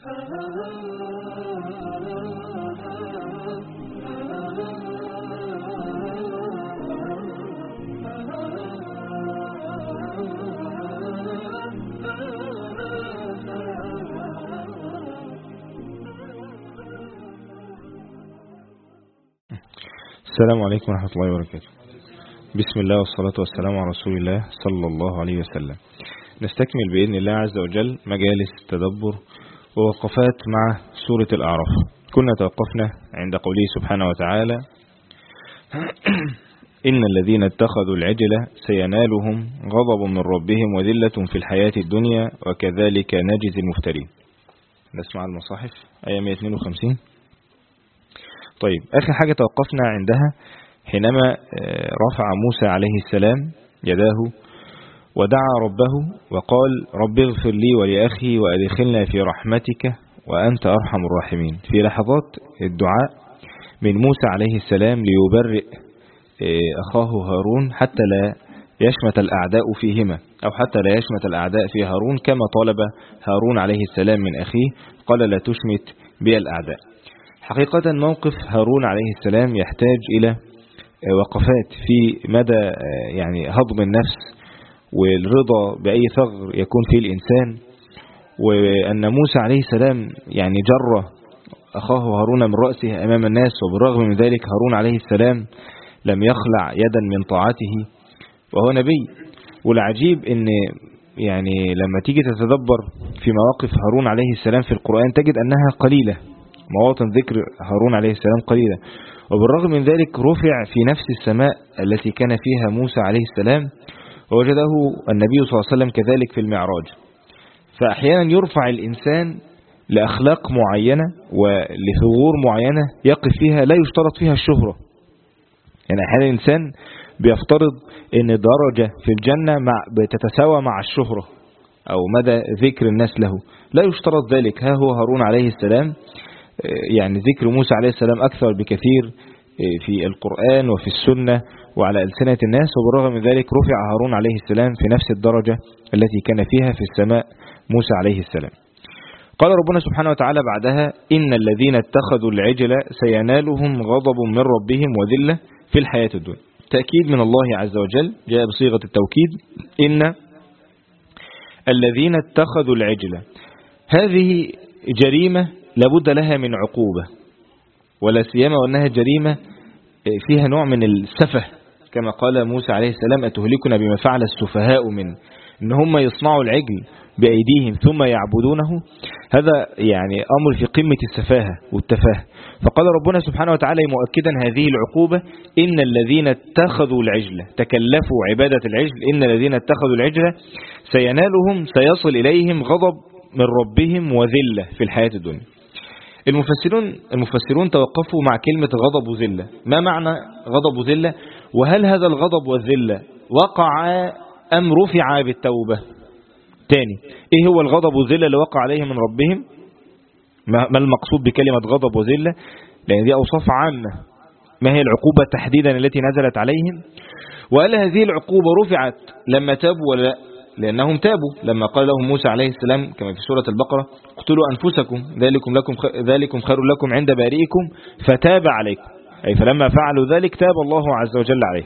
السلام عليكم ورحمة الله وبركاته. بسم الله والصلاة والسلام على رسول الله صلى الله عليه وسلم. نستكمل بإذن الله عز وجل مجالس تدبر ووقفات مع سورة الأعراف. كنا توقفنا عند قوله سبحانه وتعالى: إن الذين اتخذوا العجل سينالهم غضب من ربهم وذلة في الحياة الدنيا وكذلك نجزي المفترين. نسمع المصاحف آية 152. طيب، آخر حاجة توقفنا عندها حينما رفع موسى عليه السلام يداه ودعا ربه وقال: رب اغفر لي ولأخي وأدخلنا في رحمتك وأنت أرحم الراحمين. في لحظات الدعاء من موسى عليه السلام ليبرئ أخاه هارون حتى لا يشمت الأعداء فيهما، أو حتى لا يشمت الأعداء في هارون، كما طالب هارون عليه السلام من أخيه قال: لا تشمت بي الأعداء. حقيقة موقف هارون عليه السلام يحتاج إلى وقفات في مدى يعني هضم النفس والرضا بأي ثغر يكون فيه الإنسان، وأن موسى عليه السلام يعني جر أخاه هارون من رأسه أمام الناس، وبالرغم من ذلك هارون عليه السلام لم يخلع يدا من طاعته وهو نبي. والعجيب أن يعني لما تيجي تتدبر في مواقف هارون عليه السلام في القرآن تجد أنها قليلة، مواطن ذكر هارون عليه السلام قليلة، وبالرغم من ذلك رفع في نفس السماء التي كان فيها موسى عليه السلام، ووجده النبي صلى الله عليه وسلم كذلك في المعراج. فأحيانا يرفع الإنسان لأخلاق معينة ولثغور معينة يقف فيها لا يشترط فيها الشهرة. يعني أحيانا الإنسان بيفترض أن درجة في الجنة بتتساوى مع الشهرة أو مدى ذكر الناس له، لا يشترط ذلك. ها هو هارون عليه السلام يعني ذكر موسى عليه السلام أكثر بكثير في القرآن وفي السنة وعلى ألسنة الناس، وبالرغم من ذلك رفع هارون عليه السلام في نفس الدرجة التي كان فيها في السماء موسى عليه السلام. قال ربنا سبحانه وتعالى بعدها: إن الذين اتخذوا العجل سينالهم غضب من ربهم وذلة في الحياة الدنيا. تأكيد من الله عز وجل جاء بصيغة التوكيد: إن الذين اتخذوا العجل. هذه جريمة لابد لها من عقوبة، ولا سيما وأنها جريمة فيها نوع من السفه، كما قال موسى عليه السلام: أتهلكنا بما فعل السفهاء من إن هم يصنعوا العجل بأيديهم ثم يعبدونه. هذا يعني أمر في قمة السفاهة والتفاهة. فقال ربنا سبحانه وتعالى مؤكدا هذه العقوبة: إن الذين اتخذوا العجل، تكلفوا عبادة العجل، إن الذين اتخذوا العجل سينالهم، سيصل إليهم غضب من ربهم وذلة في الحياة الدنيا. المفسرون توقفوا مع كلمة غضب وذلة. ما معنى غضب وذلة؟ وهل هذا الغضب والذلة وقع أم رفع بالتوبة؟ تاني، ايه هو الغضب والذلة اللي وقع عليهم من ربهم؟ ما المقصود بكلمة غضب وذلة؟ لأن دي أوصاف عامة. ما هي العقوبة تحديدا التي نزلت عليهم؟ وهل هذه العقوبة رفعت لما تابوا ولا لا؟ لأنهم تابوا لما قال لهم موسى عليه السلام كما في سورة البقرة: اقتلوا أنفسكم ذلكم خير لكم عند بارئكم فتاب عليكم، أي فلما فعلوا ذلك تاب الله عز وجل عليه.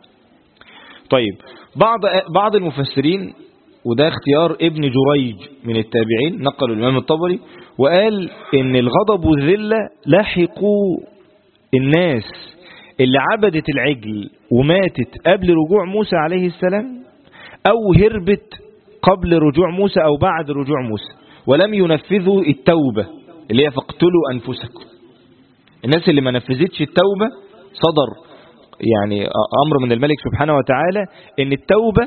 طيب، بعض المفسرين، وده اختيار ابن جريج من التابعين، نقل الإمام الطبري وقال إن الغضب والذلة لحقوا الناس اللي عبدت العجل وماتت قبل رجوع موسى عليه السلام، أو هربت قبل رجوع موسى أو بعد رجوع موسى ولم ينفذوا التوبة اللي هي فاقتلوا أنفسكم. الناس اللي ما نفذتش التوبة صدر يعني أمر من الملك سبحانه وتعالى إن التوبة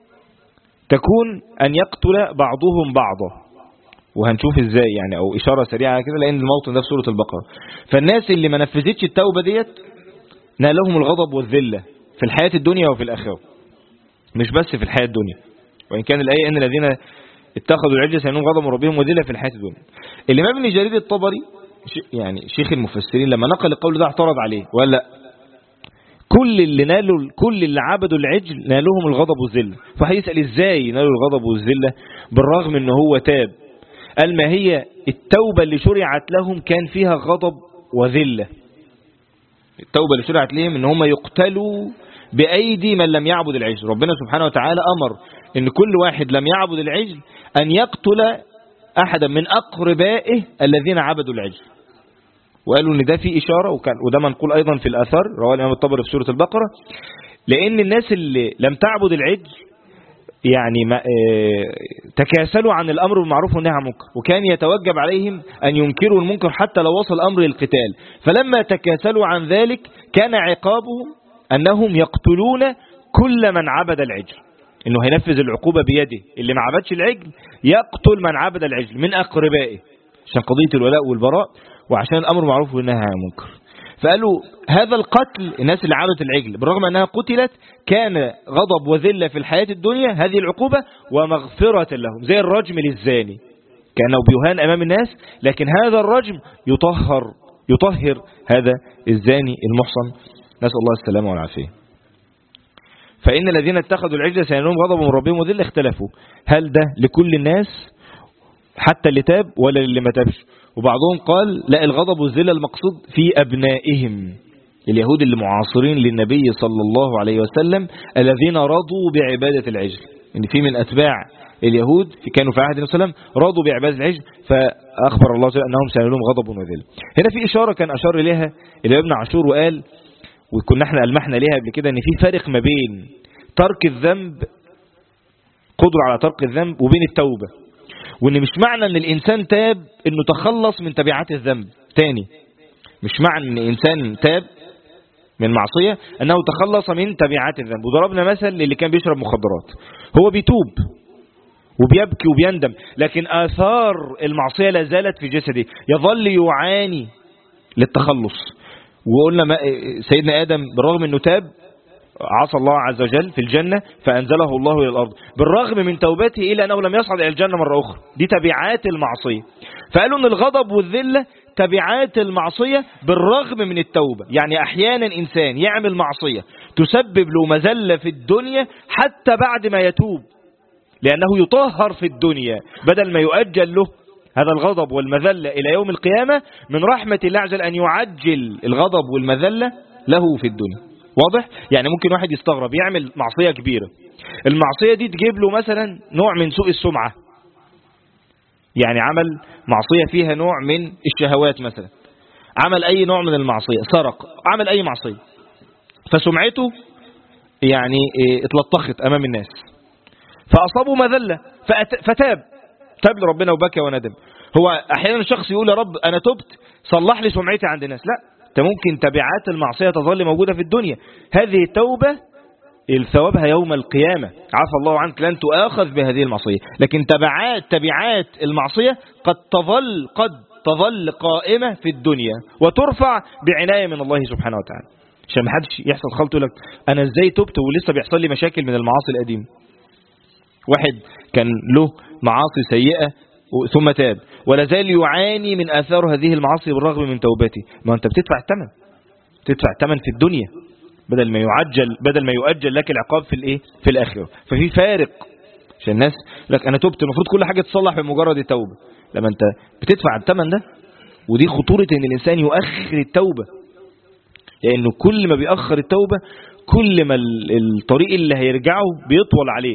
تكون أن يقتل بعضهم بعضا، وهنشوف ازاي يعني، او اشارة سريعة كده، لان الموطن ده في سورة البقرة. فالناس اللي ما نفذتش التوبة ديت نالهم الغضب والذلة في الحياة الدنيا وفي الآخرة، مش بس في الحياة الدنيا، وإن كان الآية إن الذين اتخذوا العجل سينالهم غضب من ربهم وذلة في الحياة الدنيا. الإمام ابن جرير الطبري يعني شيخ المفسرين لما نقل القول ده اعترض عليه ولا كل اللي عبدوا العجل نالهم الغضب والذلة. فهيسأل ازاي نالوا الغضب والذلة بالرغم ان هو تاب؟ قال ما هي التوبة اللي شرعت لهم كان فيها غضب وذلة. التوبة اللي شرعت لهم ان هم يقتلوا بأيدي من لم يعبد العجل. ربنا سبحانه وتعالى أمر ان كل واحد لم يعبد العجل أن يقتل أحدا من أقربائه الذين عبدوا العجل. وقالوا ان ده في إشارة، وده منقول أيضا في الأثر، رواه الإمام الطبري في سورة البقرة، لأن الناس اللي لم تعبد العجل يعني تكاسلوا عن الأمر بالمعروف والنهي عن المنكر، وكان يتوجب عليهم أن ينكروا المنكر حتى لو وصل الأمر للقتال. فلما تكاسلوا عن ذلك كان عقابهم أنهم يقتلون كل من عبد العجل، إنه هينفذ العقوبة بيده. اللي ما عبدش العجل يقتل من عبد العجل من أقربائه، عشان قضية الولاء والبراء وعشان الأمر معروف والنهي عن المنكر. فقالوا هذا القتل، الناس اللي عبدت العجل بالرغم أنها قتلت كان غضب وذلة في الحياة الدنيا، هذه العقوبة، ومغفرة لهم، زي الرجم للزاني كأنه بيهان أمام الناس، لكن هذا الرجم يطهر هذا الزاني المحصن، نسأل الله السلامة والعافية. فإن الذين اتخذوا العجل سينالهم غضب من ربهم وذلة. اختلفوا هل ده لكل الناس حتى اللي تاب ولا اللي ما تابش؟ وبعضهم قال لا، الغضب والذلة المقصود في أبنائهم، اليهود اللي معاصرين للنبي صلى الله عليه وسلم الذين رضوا بعبادة العجل. إن في من أتباع اليهود كانوا في عهد النبي صلى الله عليه وسلم رضوا بعبادة العجل، فأخبر الله تعالى أنهم سينالهم غضب وذلة. هنا في إشارة كان أشار إليها ابن عاشور وقال، وكنا احنا ألمحنا ليها قبل كده، ان في فرق ما بين ترك الذنب، قدرة على ترك الذنب، وبين التوبة. وان مش معنى ان الانسان تاب انه تخلص من تبعات الذنب تاني. مش معنى ان الانسان تاب من معصية انه تخلص من تبعات الذنب. وضربنا مثل اللي كان بيشرب مخدرات، هو بيتوب وبيبكي وبيندم، لكن آثار المعصية لا زالت في جسده، يظل يعاني للتخلص. وقلنا سيدنا آدم بالرغم أنه تاب عصى الله عز وجل في الجنة فأنزله الله إلى الأرض، بالرغم من توبته إلى أنه لم يصعد إلى الجنة مرة أخرى. دي تبعات المعصية. فقالوا أن الغضب والذلة تبعات المعصية بالرغم من التوبة. يعني أحيانا إنسان يعمل معصية تسبب له مذلة في الدنيا حتى بعد ما يتوب، لأنه يطهر في الدنيا بدل ما يؤجل له هذا الغضب والمذلة إلى يوم القيامة. من رحمة الله عز وجل أن يعجل الغضب والمذلة له في الدنيا. واضح؟ يعني ممكن واحد يستغرب يعمل معصية كبيرة، المعصية دي تجيب له مثلا نوع من سوء السمعة، يعني عمل معصية فيها نوع من الشهوات مثلا، عمل أي نوع من المعصية، سرق، عمل أي معصية، فسمعته يعني اتلطخت أمام الناس، فأصابه مذلة فتاب لربنا وبكى وندم. هو أحيانا الشخص يقول يا رب أنا تبت صلح لي سمعتي عند الناس، لا، انت ممكن تبعات المعصية تظل موجودة في الدنيا. هذه التوبة ثوابها يوم القيامة، عفى الله عنك لن تؤاخذ بهذه المعصية، لكن تبعات المعصية قد تظل قائمة في الدنيا وترفع بعناية من الله سبحانه وتعالى، عشان ما حدش يحصل خلط يقول لك أنا إزاي تبت ولسه بيحصل لي مشاكل من المعاصي القديمة. واحد كان له معاصي سيئة ثم تاب ولا زال يعاني من آثار هذه المعاصي بالرغم من توبته، ما أنت بتدفع الثمن في الدنيا بدل ما يؤجل لك العقاب في الآخرة. ففي فارق، عشان الناس لك أنا تبت المفروض كل حاجة تصلح بمجرد التوبة، لما أنت بتدفع الثمن ده. ودي خطورة أن الإنسان يؤخر التوبة، لأنه كل ما بيأخر التوبة كل ما الطريق اللي هيرجعه بيطول عليه،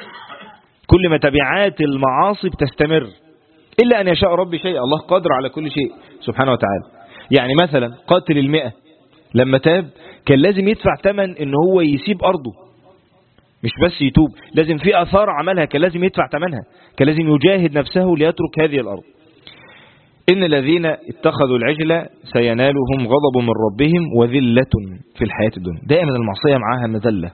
كل ما تبعات المعاصي بتستمر، إلا أن يشاء ربي شيء، الله قادر على كل شيء سبحانه وتعالى. يعني مثلا قاتل 100 لما تاب كان لازم يدفع ثمن إن هو يسيب أرضه، مش بس يتوب، لازم في أثار عملها كان لازم يدفع ثمنها، كان لازم يجاهد نفسه ليترك هذه الأرض. إن الذين اتخذوا العجل سينالهم غضب من ربهم وذلة في الحياة الدنيا. دائما المعصية معها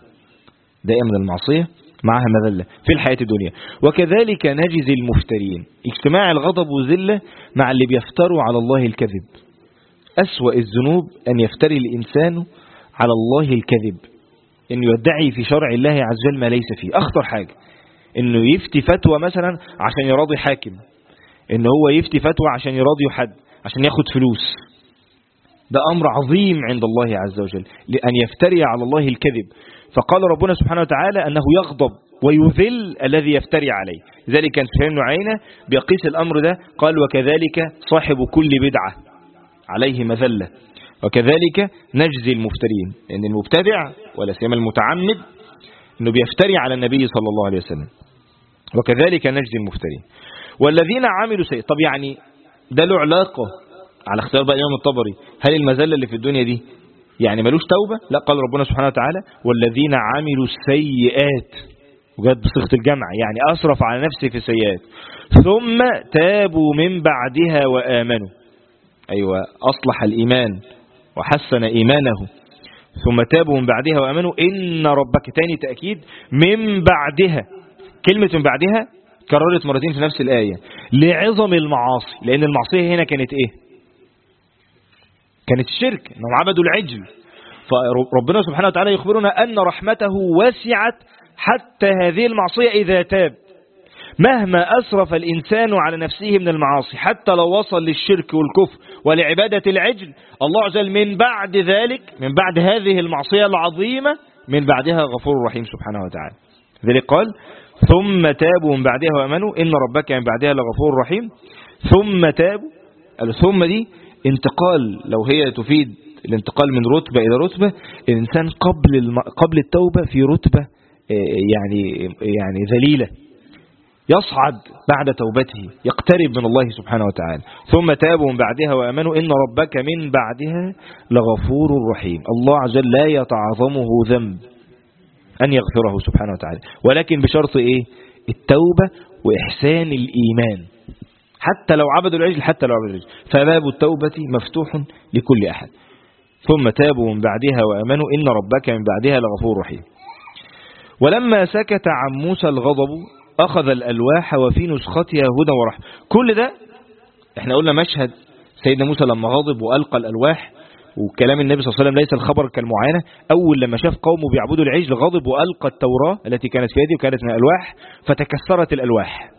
مذلة في الحياة الدنيا. وكذلك نجزي المفترين، اجتماع الغضب والذلة مع اللي بيفتروا على الله الكذب. أسوأ الذنوب أن يفتري الإنسان على الله الكذب، أن يدعي في شرع الله عز وجل ما ليس فيه. أخطر حاجة أنه يفتي فتوى مثلا عشان يراضي حاكم، أنه هو يفتي فتوى عشان يراضي حد عشان ياخد فلوس. ده أمر عظيم عند الله عز وجل، لأن يفتري على الله الكذب. فقال ربنا سبحانه وتعالى أنه يغضب ويذل الذي يفتري عليه. لذلك كان سفيان بن عيينة بيقيس الأمر ده، قال وكذلك صاحب كل بدعة عليه مذلة وكذلك نجزي المفترين. لأن المبتدع ولا سيما المتعمد أنه بيفتري على النبي صلى الله عليه وسلم، وكذلك نجزي المفترين. والذين عملوا سيء، طب يعني ده له علاقة على اختيار بقى الإمام الطبري، هل المذلة اللي في الدنيا دي يعني ملوش توبة؟ لا، قال ربنا سبحانه وتعالى والذين عملوا السيئات، وجد بصيغة الجمع، يعني أسرف على نفسه في السيئات ثم تابوا من بعدها وآمنوا، أيوة أصلح الإيمان وحسن إيمانه، ثم تابوا من بعدها وآمنوا إن ربك، تاني تأكيد من بعدها، كلمة من بعدها كررت مرتين في نفس الآية لعظم المعاصي، لأن المعصية هنا كانت إيه؟ كانت الشرك، أنهم عبدوا العجل. فربنا سبحانه وتعالى يخبرنا أن رحمته وسعت حتى هذه المعصية إذا تاب، مهما أسرف الإنسان على نفسه من المعاصي، حتى لو وصل للشرك والكفر ولعبادة العجل، الله عز وجل من بعد ذلك، من بعد هذه المعصية العظيمة، من بعدها غفور رحيم سبحانه وتعالى. ذلك قال ثم تابوا من بعدها وأمنوا إن ربك من بعدها لغفور رحيم. ثم تابوا، ثم دي انتقال، لو هي تفيد الانتقال من رتبة إلى رتبة، الإنسان قبل التوبة في رتبة يعني ذليلة، يصعد بعد توبته، يقترب من الله سبحانه وتعالى. ثم تابوا من بعدها وآمنوا إن ربك من بعدها لغفور رحيم. الله عز وجل لا يتعظمه ذنب أن يغفره سبحانه وتعالى، ولكن بشرط إيه؟ التوبة وإحسان الإيمان، حتى لو عبدوا العجل، فباب التوبة مفتوح لكل أحد. ثم تابوا من بعدها وآمنوا إن ربك من بعدها لغفور رحيم. ولما سكت عن موسى الغضب أخذ الألواح وفي نسختها هدى ورحمة. كل ده احنا قلنا مشهد سيدنا موسى لما غضب وألقى الألواح، وكلام النبي صلى الله عليه وسلم ليس الخبر كالمعاينة، أول لما شاف قومه بيعبدوا العجل غضب وألقى التوراة التي كانت في يده وكانت من الألواح فتكسرت الألواح.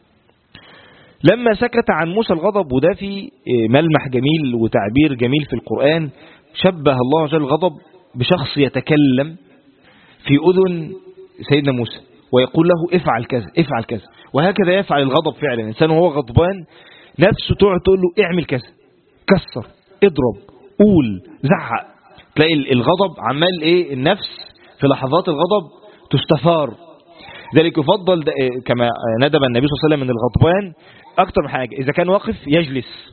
لما سكت عن موسى الغضب، وده في ملمح جميل وتعبير جميل في القرآن، شبه الله عز وجل الغضب بشخص يتكلم في أذن سيدنا موسى ويقول له افعل كذا افعل كذا، وهكذا يفعل الغضب فعلا. الإنسان وهو غضبان نفسه تقعد تقول له اعمل كذا، كسر، اضرب، قول، زعق. تلاقي الغضب عمال ايه، النفس في لحظات الغضب تستثار. ذلك يفضل كما ندب النبي صلى الله عليه وسلم من الغضبان اكتر من حاجة، اذا كان واقف يجلس،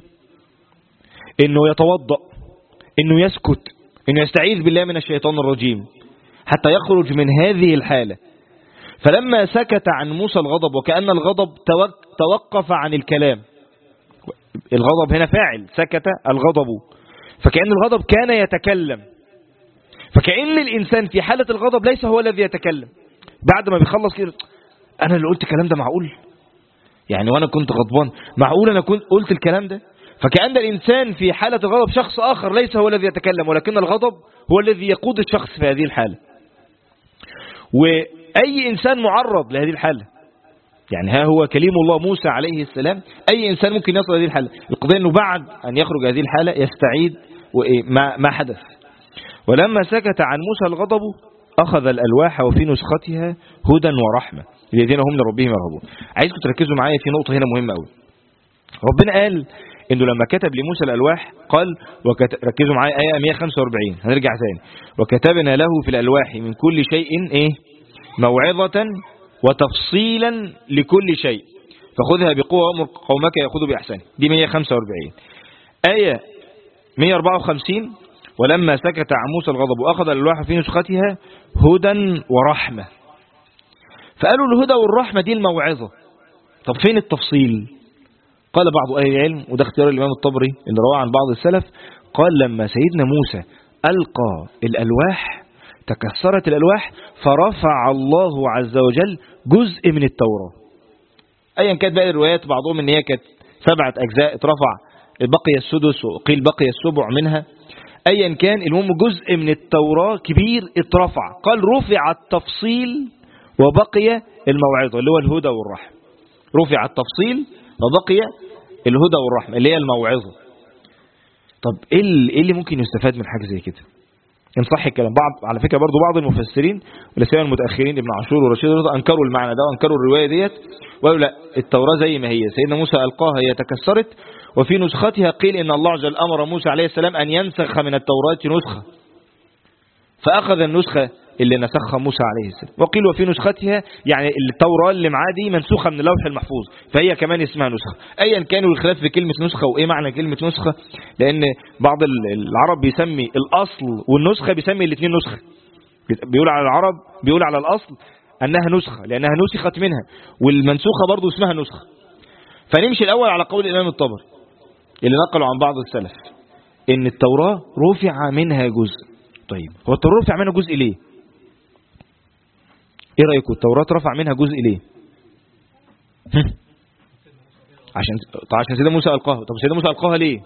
انه يتوضأ، انه يسكت، انه يستعيذ بالله من الشيطان الرجيم حتى يخرج من هذه الحالة. فلما سكت عن موسى الغضب، وكأن الغضب توقف عن الكلام، الغضب هنا فاعل، سكت الغضب، فكأن الغضب كان يتكلم، فكأن الإنسان في حالة الغضب ليس هو الذي يتكلم. بعد ما بيخلص كده، أنا اللي قلت الكلام ده، معقول؟ يعني وأنا كنت غضبان، معقول أنا كنت قلت الكلام ده؟ فكأن الإنسان في حالة الغضب شخص آخر ليس هو الذي يتكلم، ولكن الغضب هو الذي يقود الشخص في هذه الحالة. وأي إنسان معرض لهذه الحالة، يعني ها هو كليم الله موسى عليه السلام، أي إنسان ممكن يصل هذه الحالة. القضية أنه بعد أن يخرج هذه الحالة يستعيد ما حدث. ولما سكت عن موسى الغضب أخذ الألواح وفي نسختها هدى ورحمة الذين هم لربهم يرهبون. عايزكم تركزوا معايا في نقطة هنا مهمة قوي. ربنا قال إنه لما كتب لموسى الألواح قال، ركزوا معايا آية 145، هنرجع ثاني، وكتبنا له في الألواح من كل شيء موعظة وتفصيلا لكل شيء فخذها بقوة وأمر قومك يأخذوا بأحسنه. دي 145. آية 154 ولما سكت عن موسى الغضب وأخذ الألواح في نسختها هدى ورحمة. فقالوا الهدى والرحمة دي الموعظة، طب فين التفصيل؟ قال بعض أهل العلم، وده اختيار الإمام الطبري اللي رواه عن بعض السلف، قال لما سيدنا موسى ألقى الألواح تكسرت الألواح فرفع الله عز وجل جزء من التوراة. أيا كانت بقى الروايات، بعضهم ان هي كانت 7 أجزاء اترفع، بقي السدس وقيل بقي السبع منها، أيا كان المهم جزء من التوراة كبير اترفع. قال رفع التفصيل وبقي الموعظة اللي هو الهدى والرحمة. رفع التفصيل وبقي الهدى والرحمة اللي هي الموعظة. طب ايه اللي ممكن يستفاد من حاجة زي كده؟ إن صح الكلام. على فكرة برضو بعض المفسرين ولسيما المتأخرين ابن عاشور ورشيد رضا أنكروا المعنى ده وأنكروا الرواية ديت وقالوا لا، التوراة زي ما هي، سيدنا موسى ألقاها هي تكسرت، وفي نسختها قيل إن الله جل أمر موسى عليه السلام أن ينسخ من التوراة نسخة، فأخذ النسخة اللي نسخها موسى عليه السلام، وقيل وفي نسختها يعني التوراة اللي معاه دي منسوخة من اللوح المحفوظ، فهي كمان اسمها نسخة. أيا كانوا الخلاف في كلمة نسخة وإيه معنى كلمة نسخة، لأن بعض العرب بيسمي الأصل والنسخة بيسمي الاثنين نسخة، بيقول على العرب بيقول على الأصل أنها نسخة لأنها نسخت منها، والمنسوخة برضو اسمها نسخة. فنمشي الأول على قول الإمام الطبري اللي نقلوا عن بعض السلف إن التوراة رفع منها جزء. طيب هو التوراة رفع منها جزء ليه؟ ايه رأيكم التوراة رفع منها جزء ليه؟ عشان سيدنا موسى ألقاها. طب سيدنا موسى ألقاها ليه؟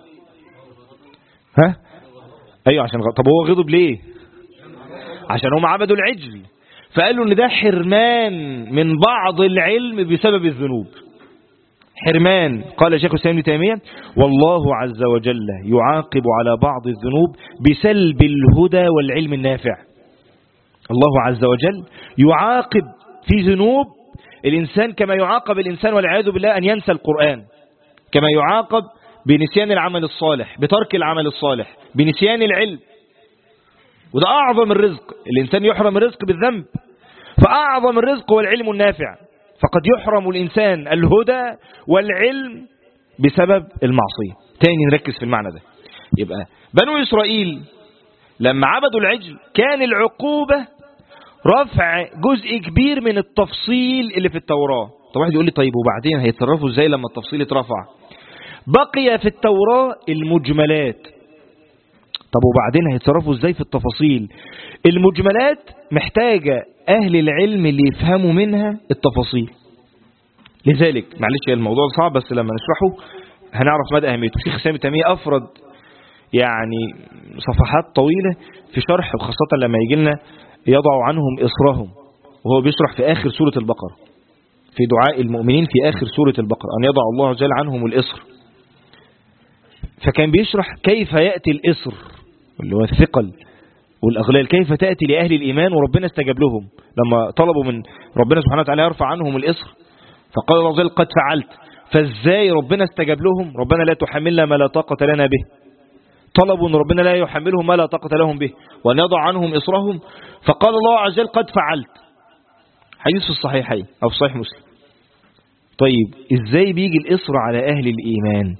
ايوه عشان طب هو غضب ليه؟ عشان هم عبدوا العجل، فقالوا ان ده حرمان من بعض العلم بسبب الذنوب. حرمان. قال شيخ الإسلام ابن تيمية والله عز وجل يعاقب على بعض الذنوب بسلب الهدى والعلم النافع. الله عز وجل يعاقب في ذنوب الإنسان كما يعاقب الإنسان والعياذ بالله أن ينسى القرآن، كما يعاقب بنسيان العمل الصالح، بترك العمل الصالح، بنسيان العلم. وده أعظم الرزق، الإنسان يحرم الرزق بالذنب، فأعظم الرزق هو العلم النافع، فقد يحرم الإنسان الهدى والعلم بسبب المعصية. تاني نركز في المعنى ده. يبقى بنو إسرائيل لما عبدوا العجل كان العقوبة رفع جزء كبير من التفصيل اللي في التوراة. طب واحد يقول لي طيب وبعدين هيتصرفوا ازاي لما التفصيل اترفع؟ بقي في التوراة المجملات. طب وبعدين هيتصرفوا ازاي في التفاصيل؟ المجملات محتاجة أهل العلم اللي يفهموا منها التفاصيل. لذلك معلش الموضوع صعب بس لما نشرحه هنعرف مدى أهميته. الشيخ الإسلام ابن تيمية أفرد يعني صفحات طويلة في شرح، وخاصة لما يجي لنا يضع عنهم إصرهم، وهو بيشرح في آخر سورة البقرة في دعاء المؤمنين في آخر سورة البقرة أن يضع الله جل عنهم الإصر. فكان بيشرح كيف يأتي الإصر اللي هو الثقل والأغلال، كيف تأتي لأهل الإيمان وربنا استجاب لهم لما طلبوا من ربنا سبحانه وتعالى يرفع عنهم الإصر، فقال الله جل قد فعلت. فازاي ربنا استجاب لهم؟ ربنا لا تحملنا ما لا طاقة لنا به، طلبوا ان ربنا لا يحملهم ما لا طاقة لهم به وأن يضع عنهم إصرهم، فقال الله عز وجل قد فعلت. حديث في الصحيحين أو في صحيح مسلم. طيب ازاي بيجي الإصر على أهل الإيمان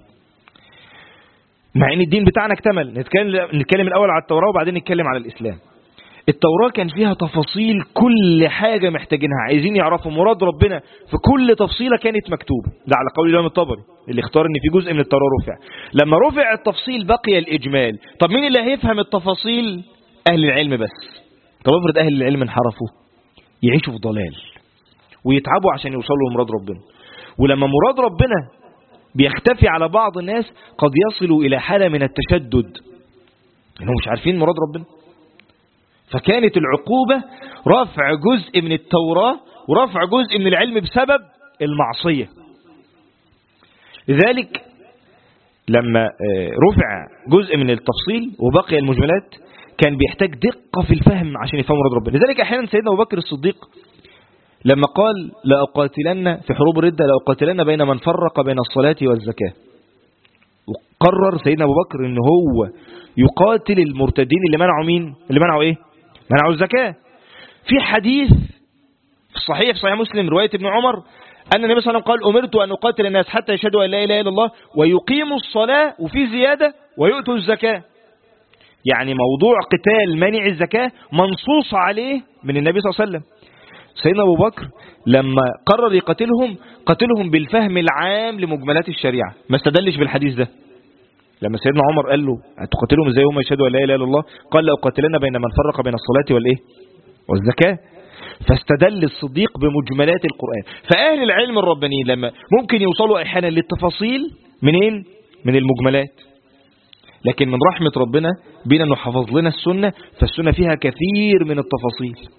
مع ان الدين بتاعنا اكتمل؟ نتكلم الأول على التوراة وبعدين نتكلم على الإسلام. التوراة كان فيها تفاصيل كل حاجة محتاجينها، عايزين يعرفوا مراد ربنا في كل تفصيلة كانت مكتوبة. ده على قول الإمام الطبري اللي اختار ان في جزء من التوراة رفع. لما رفع التفصيل بقي الإجمال. طب مين اللي هيفهم التفاصيل؟ أهل العلم بس. طب افرض أهل العلم انحرفوا يعيشوا في ضلال ويتعبوا عشان يوصلوا لمراد ربنا، ولما مراد ربنا بيختفي على بعض الناس قد يصلوا إلى حالة من التشدد انهم مش عارفين مراد ربنا. فكانت العقوبة رفع جزء من التوراة ورفع جزء من العلم بسبب المعصية. لذلك لما رفع جزء من التفصيل وبقي المجملات كان بيحتاج دقة في الفهم عشان يفهم مراد ربنا. لذلك أحيانا سيدنا أبو بكر الصديق لما قال لأقاتلن في حروب الردة لأقاتلن بين من فرق بين الصلاة والزكاة، وقرر سيدنا أبو بكر إن هو يقاتل المرتدين اللي منعوا مين؟ اللي منعوا إيه؟ منعوا الزكاة. في حديث في صحيح مسلم رواية ابن عمر أن النبي صلى الله عليه وسلم قال أمرت أن أقاتل الناس حتى يشهدوا أن لا إله إلا الله ويقيموا الصلاة، وفي زيادة ويؤتوا الزكاة. يعني موضوع قتال منع الزكاة منصوص عليه من النبي صلى الله عليه وسلم. سيدنا أبو بكر لما قرر يقاتلهم قتلهم بالفهم العام لمجملات الشريعة، ما استدلش بالحديث ده. لما سيدنا عمر قال له هتقاتلهم ازاي هم يشهدوا ان لا اله الا الله؟ قال لأقاتلن بين من فرق بين الصلاة والايه والزكاة. فاستدل الصديق بمجملات القرآن. فأهل العلم الربانيين لما ممكن يوصلوا احيانا للتفاصيل منين؟ من المجملات. لكن من رحمة ربنا بينا انه حفظ لنا السنة، فالسنة فيها كثير من التفاصيل.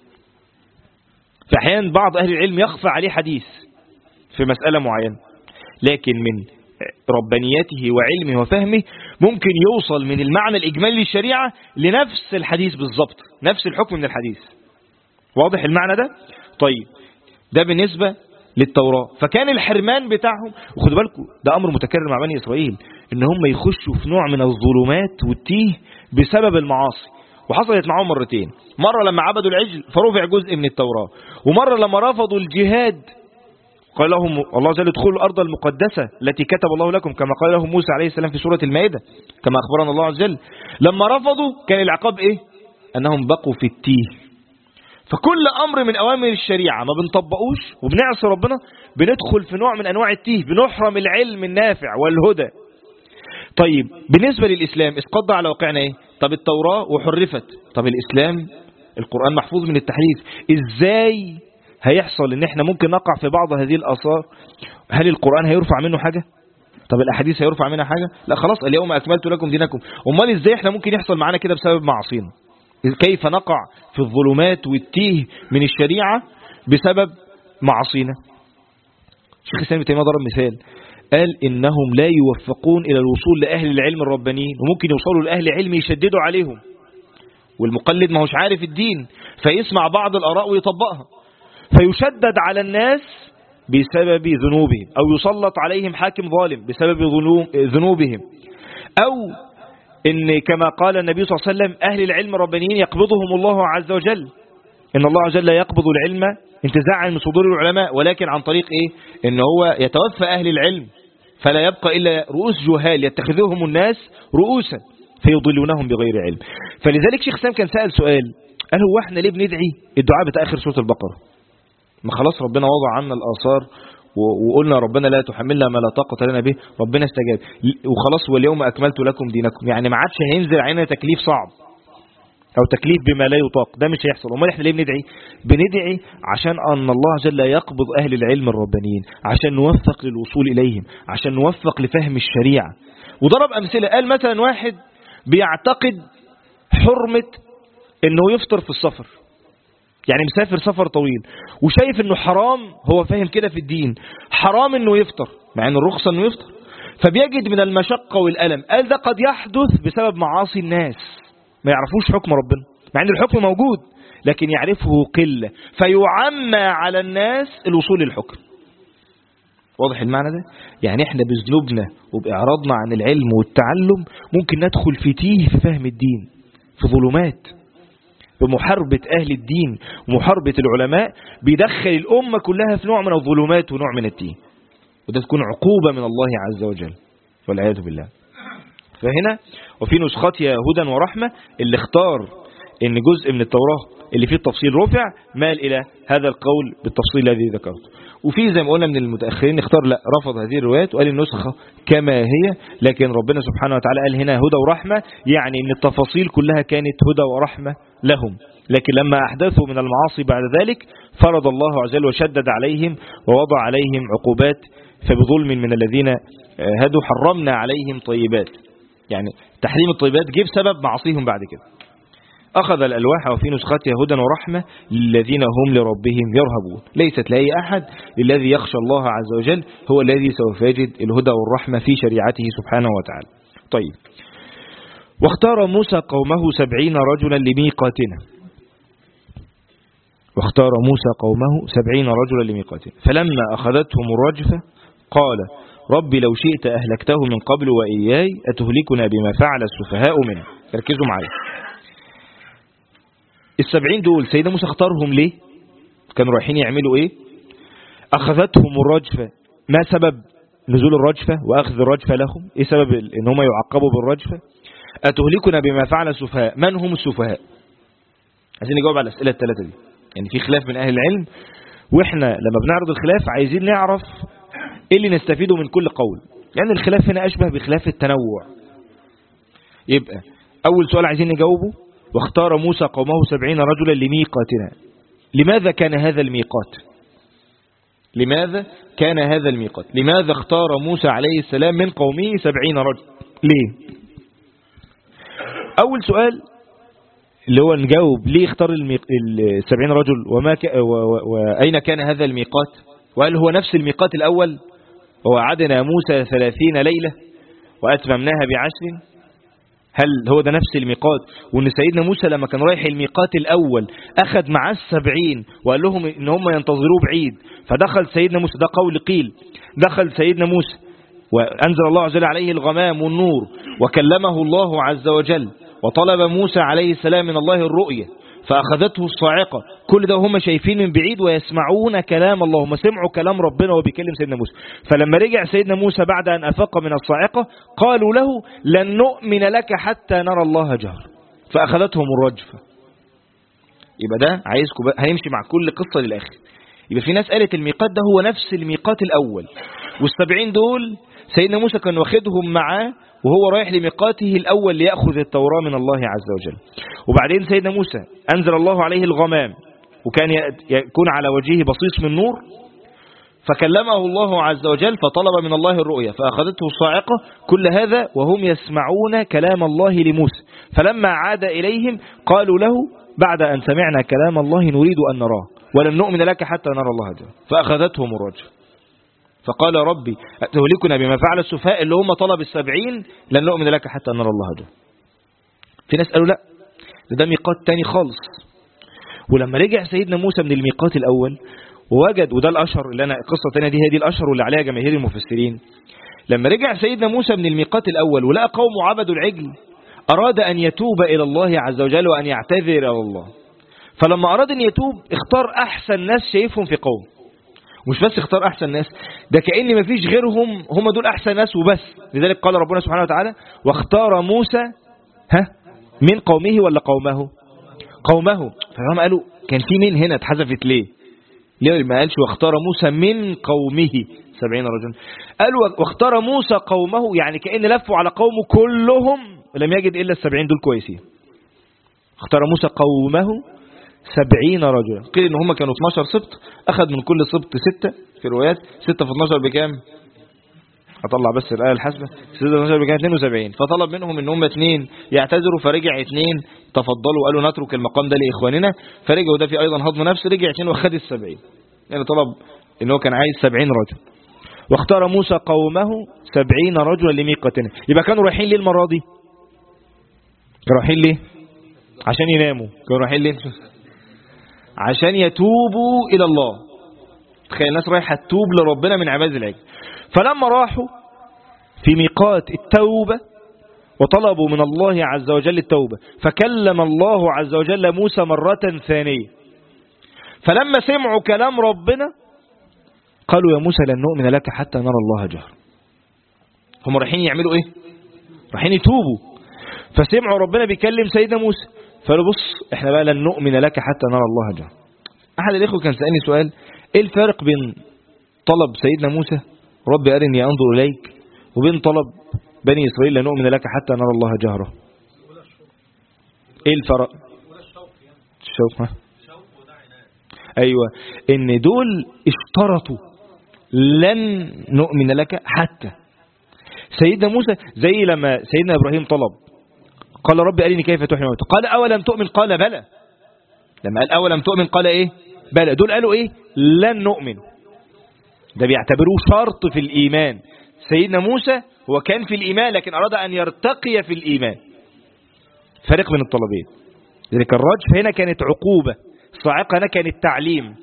فأحيانا بعض أهل العلم يخفى عليه حديث في مسألة معينة، لكن من ربانيته وعلمه وفهمه ممكن يوصل من المعنى الإجمالي للشريعة لنفس الحديث بالضبط، نفس الحكم من الحديث. واضح المعنى ده؟ طيب ده بالنسبة للتوراة. فكان الحرمان بتاعهم، وخدوا بالكم ده أمر متكرر مع بني إسرائيل، إن هم يخشوا في نوع من الظلمات والتيه بسبب المعاصي. وحصلت معهم مرتين، مرة لما عبدوا العجل فرفع جزء من التوراة، ومرة لما رفضوا الجهاد قال لهم الله عز وجل ادخلوا الأرض المقدسة التي كتب الله لكم، كما قال لهم موسى عليه السلام في سورة المائدة كما أخبرنا الله عز وجل. لما رفضوا كان العقاب إيه؟ أنهم بقوا في التيه. فكل أمر من أوامر الشريعة ما بنطبقوش وبنعصي ربنا بندخل في نوع من أنواع التيه، بنحرم العلم النافع والهدى. طيب بالنسبة للإسلام اسقط على واقعنا إيه؟ طب التوراة وحرفت، طب الإسلام القرآن محفوظ من التحريف، إزاي هيحصل إن إحنا ممكن نقع في بعض هذه الآثار؟ هل القرآن هيرفع منه حاجة؟ طب الأحاديث هيرفع منها حاجة؟ لا خلاص اليوم أكملت لكم دينكم. أمال إزاي إحنا ممكن يحصل معنا كده بسبب معاصينا؟ كيف نقع في الظلمات والتيه من الشريعة بسبب معاصينا؟ شيخ الإسلام ابن تيمية ضرب مثال، قال إنهم لا يوفقون إلى الوصول لأهل العلم الربانيين، وممكن يوصلوا لأهل علم يشددوا عليهم، والمقلد ما هوش عارف الدين فيسمع بعض الآراء ويطبقها، فيشدد على الناس بسبب ذنوبهم، أو يسلط عليهم حاكم ظالم بسبب ذنوبهم، أو إن كما قال النبي صلى الله عليه وسلم أهل العلم الربانيين يقبضهم الله عز وجل، إن الله عز وجل يقبض العلم انتزاعا من صدور العلماء، ولكن عن طريق إيه؟ إن هو يتوفى أهل العلم فلا يبقى إلا رؤوس جهال يتخذوهم الناس رؤوسا فيضلونهم بغير علم. فلذلك شيخ سام كان سأل سؤال، قال هو احنا ليه بندعي الدعاء بتاع آخر سورة البقرة؟ ما خلاص ربنا وضع عنا الآثار وقلنا ربنا لا تحملنا ما لا طاقة لنا به، ربنا استجاب وخلاص واليوم أكملت لكم دينكم، يعني ما عادش هينزل علينا تكليف صعب أو تكليف بما لا يطاق، ده مش هيحصل. امال احنا ليه بندعي؟ بندعي عشان أن الله جل يقبض أهل العلم الربانيين، عشان نوفق للوصول إليهم، عشان نوفق لفهم الشريعة. وضرب أمثلة، قال مثلا واحد بيعتقد حرمة انه يفطر في السفر، يعني مسافر سفر طويل وشايف انه حرام، هو فاهم كده في الدين حرام انه يفطر مع ان الرخصة انه يفطر، فبيجد من المشقة والألم. قال ده قد يحدث بسبب معاصي الناس، ما يعرفوش حكم ربنا مع ان الحكم موجود لكن يعرفه قلة، فيعمى على الناس الوصول للحكم. واضح المعنى ده؟ يعني احنا بذنوبنا وبإعراضنا عن العلم والتعلم ممكن ندخل في تيه في فهم الدين، في ظلمات، بمحاربة أهل الدين ومحاربة العلماء بيدخل الأمة كلها في نوع من الظلمات ونوع من التيه، وده تكون عقوبة من الله عز وجل والعياذ بالله. فهنا وفي نسختها هدى ورحمة، اللي اختار ان جزء من التوراة اللي فيه التفصيل رفع مال إلى هذا القول بالتفصيل الذي ذكرته، وفي زي ما قلنا من المتأخرين اختار لا رفض هذه الروايات وقال النسخة كما هي، لكن ربنا سبحانه وتعالى قال هنا هدى ورحمة، يعني ان التفاصيل كلها كانت هدى ورحمة لهم، لكن لما أحدثوا من المعاصي بعد ذلك فرض الله عز وجل وشدد عليهم ووضع عليهم عقوبات، فبظلم من الذين هدوا حرمنا عليهم طيبات، يعني تحريم الطيبات جه بسبب معاصيهم بعد كده. أخذ الألواح وفي نسختها هدى ورحمة للذين هم لربهم يرهبون، ليست لأي أحد، الذي يخشى الله عز وجل هو الذي سوف يجد الهدى والرحمة في شريعته سبحانه وتعالى. طيب، واختار موسى قومه 70 رجلا لميقاتنا، واختار موسى قومه 70 رجلا لميقاتنا، فلما أخذتهم الرجفة قال ربي لو شئت أهلكته من قبل وإياي أتهلكنا بما فعل السفهاء منه. ركزوا معايا، 70 دول سيدنا موسى اختارهم ليه؟ كانوا رايحين يعملوا ايه؟ أخذتهم الرجفة، ما سبب نزول الرجفة وأخذ الرجفة لهم؟ ايه سبب ان هم يعاقبوا بالرجفة؟ أتهلكنا بما فعل السفهاء، من هم السفهاء؟ عايزين نجاوب على الأسئلة الثلاثة دي، يعني في خلاف من أهل العلم، وإحنا لما بنعرض الخلاف عايزين نعرف ايه اللي نستفيده من كل قول، لأن يعني الخلاف هنا أشبه بخلاف التنوع. يبقى أول سؤال عايزين نجاوبه، واختار موسى قومه 70 رجلا لميقاتنا. لماذا كان هذا الميقات؟ لماذا كان هذا الميقات؟ لماذا اختار موسى عليه السلام من قومه 70 رجل؟ ليه؟ أول سؤال اللي هو نجاوب ليه اختار 70 رجل وأين كان هذا الميقات؟ وهل هو نفس الميقات الأول ووعدنا موسى 30 ليلة وأتممناها ب10. هل هو ده نفس الميقات؟ وأن سيدنا موسى لما كان رايح الميقات الأول أخذ معاه 70 وقال لهم إن هم ينتظروه بعيد، فدخل سيدنا موسى، ده قول قيل، دخل سيدنا موسى وأنزل الله عز وجل عليه الغمام والنور وكلمه الله عز وجل وطلب موسى عليه السلام من الله الرؤية فأخذته الصاعقة. كل ده هم شايفين من بعيد ويسمعون كلام الله، هم سمعوا كلام ربنا وبيكلم سيدنا موسى. فلما رجع سيدنا موسى بعد أن أفاق من الصاعقة قالوا له لن نؤمن لك حتى نرى الله جهر، فأخذتهم الرجفة. يبقى ده عايزكم هيمشي مع كل قصة للآخر. يبقى في ناس قالت الميقات ده هو نفس الميقات الأول، وال70 دول سيدنا موسى كان واخدهم معاه وهو رايح لميقاته الأول ليأخذ التوراة من الله عز وجل. وبعدين سيدنا موسى أنزل الله عليه الغمام وكان يكون على وجهه بصيص من نور، فكلمه الله عز وجل فطلب من الله الرؤية فأخذته الصاعقة. كل هذا وهم يسمعون كلام الله لموسى. فلما عاد إليهم قالوا له بعد أن سمعنا كلام الله نريد أن نراه ولن نؤمن لك حتى نرى الله جل. فأخذتهم الرجل فقال ربي أتهلكنا بما فعل السفهاء اللي هم طلب 70 لن نؤمن لك حتى نرى الله جل. في ناس قالوا لا ده ميقات تاني خالص. ولما رجع سيدنا موسى من الميقات الأول ووجد، وده الأشهر اللي أنا القصة الثانية دي هي دي الأشهر واللي عليها جماهير المفسرين، لما رجع سيدنا موسى من الميقات الأول ولقى قومه عبدوا العجل أراد أن يتوب إلى الله عز وجل وأن يعتذر إلى الله. فلما أراد أن يتوب اختار أحسن ناس شايفهم في قوم، مش بس اختار أحسن ناس، ده كأن ما فيش غيرهم، هم دول أحسن ناس وبس. لذلك قال ربنا سبحانه وتعالى واختار موسى من قومه ولا قومه؟ قومه. فهم قالوا كان في من هنا اتحذفت ليه ما قالش واختار موسى من قومه 70 رجلا؟ قالوا واختار موسى قومه، يعني كأن لفوا على قومه كلهم ولم يجد إلا 70 دول كويسين. اختار موسى قومه 70 رجلا. قيل ان هم كانوا 12 سبط، اخذ من كل سبط 6 في روايات. 6 في 12 بكام؟ هطلع بس الآية الحاسبة. 6 في 12 بكام؟ 72. فطلب منهم ان هم 2 يعتذروا، فرجع 2 تفضلوا قالوا نترك المقام ده لإخواننا، فرجعوا ده في أيضا هضم نفس، رجع 2 واخد 70. يعني طلب ان هو كان عايز 70 رجل. واختار موسى قومه 70 رجلا لميقاتنا. يبقى كانوا رايحين ليه المرة دي؟ كانوا رايحين ليه؟ عشان يناموا. كانوا رايحين ليه؟ عشان يتوبوا إلى الله. تخيل الناس رايحة تتوب لربنا من عباد العجل. فلما راحوا في ميقات التوبة وطلبوا من الله عز وجل التوبة فكلم الله عز وجل موسى مرة ثانية. فلما سمعوا كلام ربنا قالوا يا موسى لن نؤمن لك حتى نرى الله جهر. هم رايحين يعملوا ايه؟ رايحين يتوبوا. فسمعوا ربنا بيكلم سيدنا موسى فقالوا بص احنا بقى لن نؤمن لك حتى نرى الله جهر. احد الاخوة كان سألني سؤال، ايه الفرق بين طلب سيدنا موسى ربي أرني أنظر إليك وبين طلب بني إسرائيل لن نؤمن لك حتى نرى الله جهرة؟ ايه الفرق؟ الشوق. ايوه، ان دول اشترطوا لن نؤمن لك حتى. سيدنا موسى زي لما سيدنا إبراهيم طلب قال ربي أرني كيف تحيي الموتى، قال أولم تؤمن؟ قال بلى. لما قال أولم تؤمن قال ايه؟ بلى. دول قالوا ايه؟ لن نؤمن. ده بيعتبروه شرط في الإيمان. سيدنا موسى هو كان في الإيمان لكن أراد أن يرتقي في الإيمان. فرق بين الطلبين. لذلك الرجف هنا كانت عقوبة، الصاعقة هنا كانت تعليم،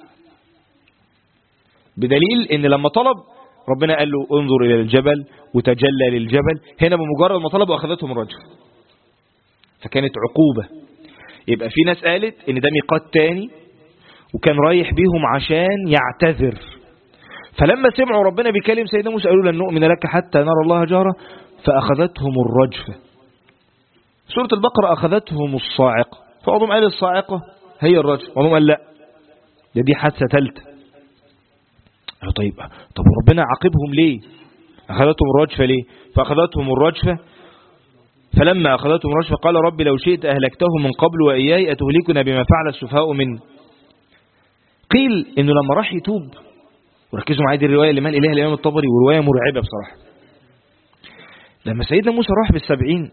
بدليل ان لما طلب ربنا قال له انظر إلى الجبل وتجلى للجبل، هنا بمجرد ما طلب وأخذتهم الرجف فكانت عقوبة. يبقى في ناس قالت ان ده ميقات تاني وكان رايح بيهم عشان يعتذر. فلما سمعوا ربنا بيكلم سيدنا موسى قالوا لن نؤمن لك حتى نرى الله جهرة فأخذتهم الرجفة. سورة البقرة أخذتهم الصاعقة، فبعضهم قال الصاعقة هي الرجفة، وبعضهم قال لا دي حادثة ثالثة. قالوا طب ربنا عاقبهم ليه؟ أخذتهم الرجفة ليه؟ فأخذتهم الرجفة. فلما أخذتهم الرجفة قال ربي لو شئت أهلكتهم من قبل وإياي أتهلكنا بما فعل السفهاء منا. قيل إنه لما راح يتوب، وركزوا معايا دي الرواية اللي مال إليها الإمام الطبري ورواية مرعبة بصراحة. لما سيدنا موسى راح بال70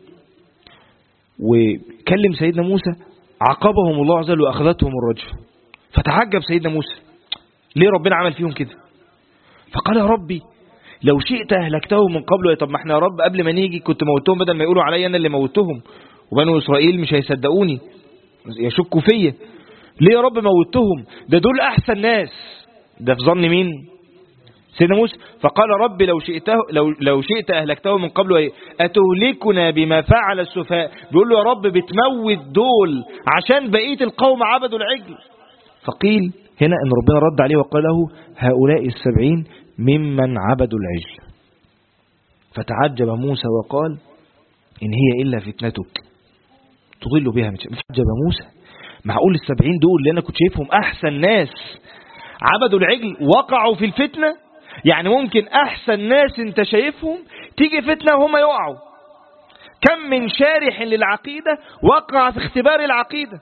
وكلم سيدنا موسى عاقبهم الله عز وجل وأخذتهم الرجفة. فتعجب سيدنا موسى ليه ربنا عمل فيهم كده؟ فقال يا ربي لو شئت أهلكتهم من قبل. طب ما احنا يا رب قبل ما نيجي كنت موتهم، بدل ما يقولوا علي أنا اللي موتهم وبنو إسرائيل مش هيصدقوني يشكوا فيا. ليه يا رب موتهم؟ ده دول أحسن ناس. ده في ظن مين؟ سيدنا موسى. فقال رب لو شئت أهلكتهم من قبل أتهلكنا بما فعل السفهاء. بيقول له يا رب بتموت دول عشان بقية القوم عبدوا العجل. فقيل هنا ان ربنا رد عليه وقال له هؤلاء 70 ممن عبدوا العجل. فتعجب موسى وقال إن هي إلا فتنتك تضل بها من شيء. تعجب موسى، معقول 70 دول اللي أنا كنت شايفهم أحسن ناس عبدوا العجل وقعوا في الفتنة؟ يعني ممكن أحسن ناس أنت شايفهم تيجي فتنة وهم يقعوا. كم من شارح للعقيدة وقع في اختبار العقيدة،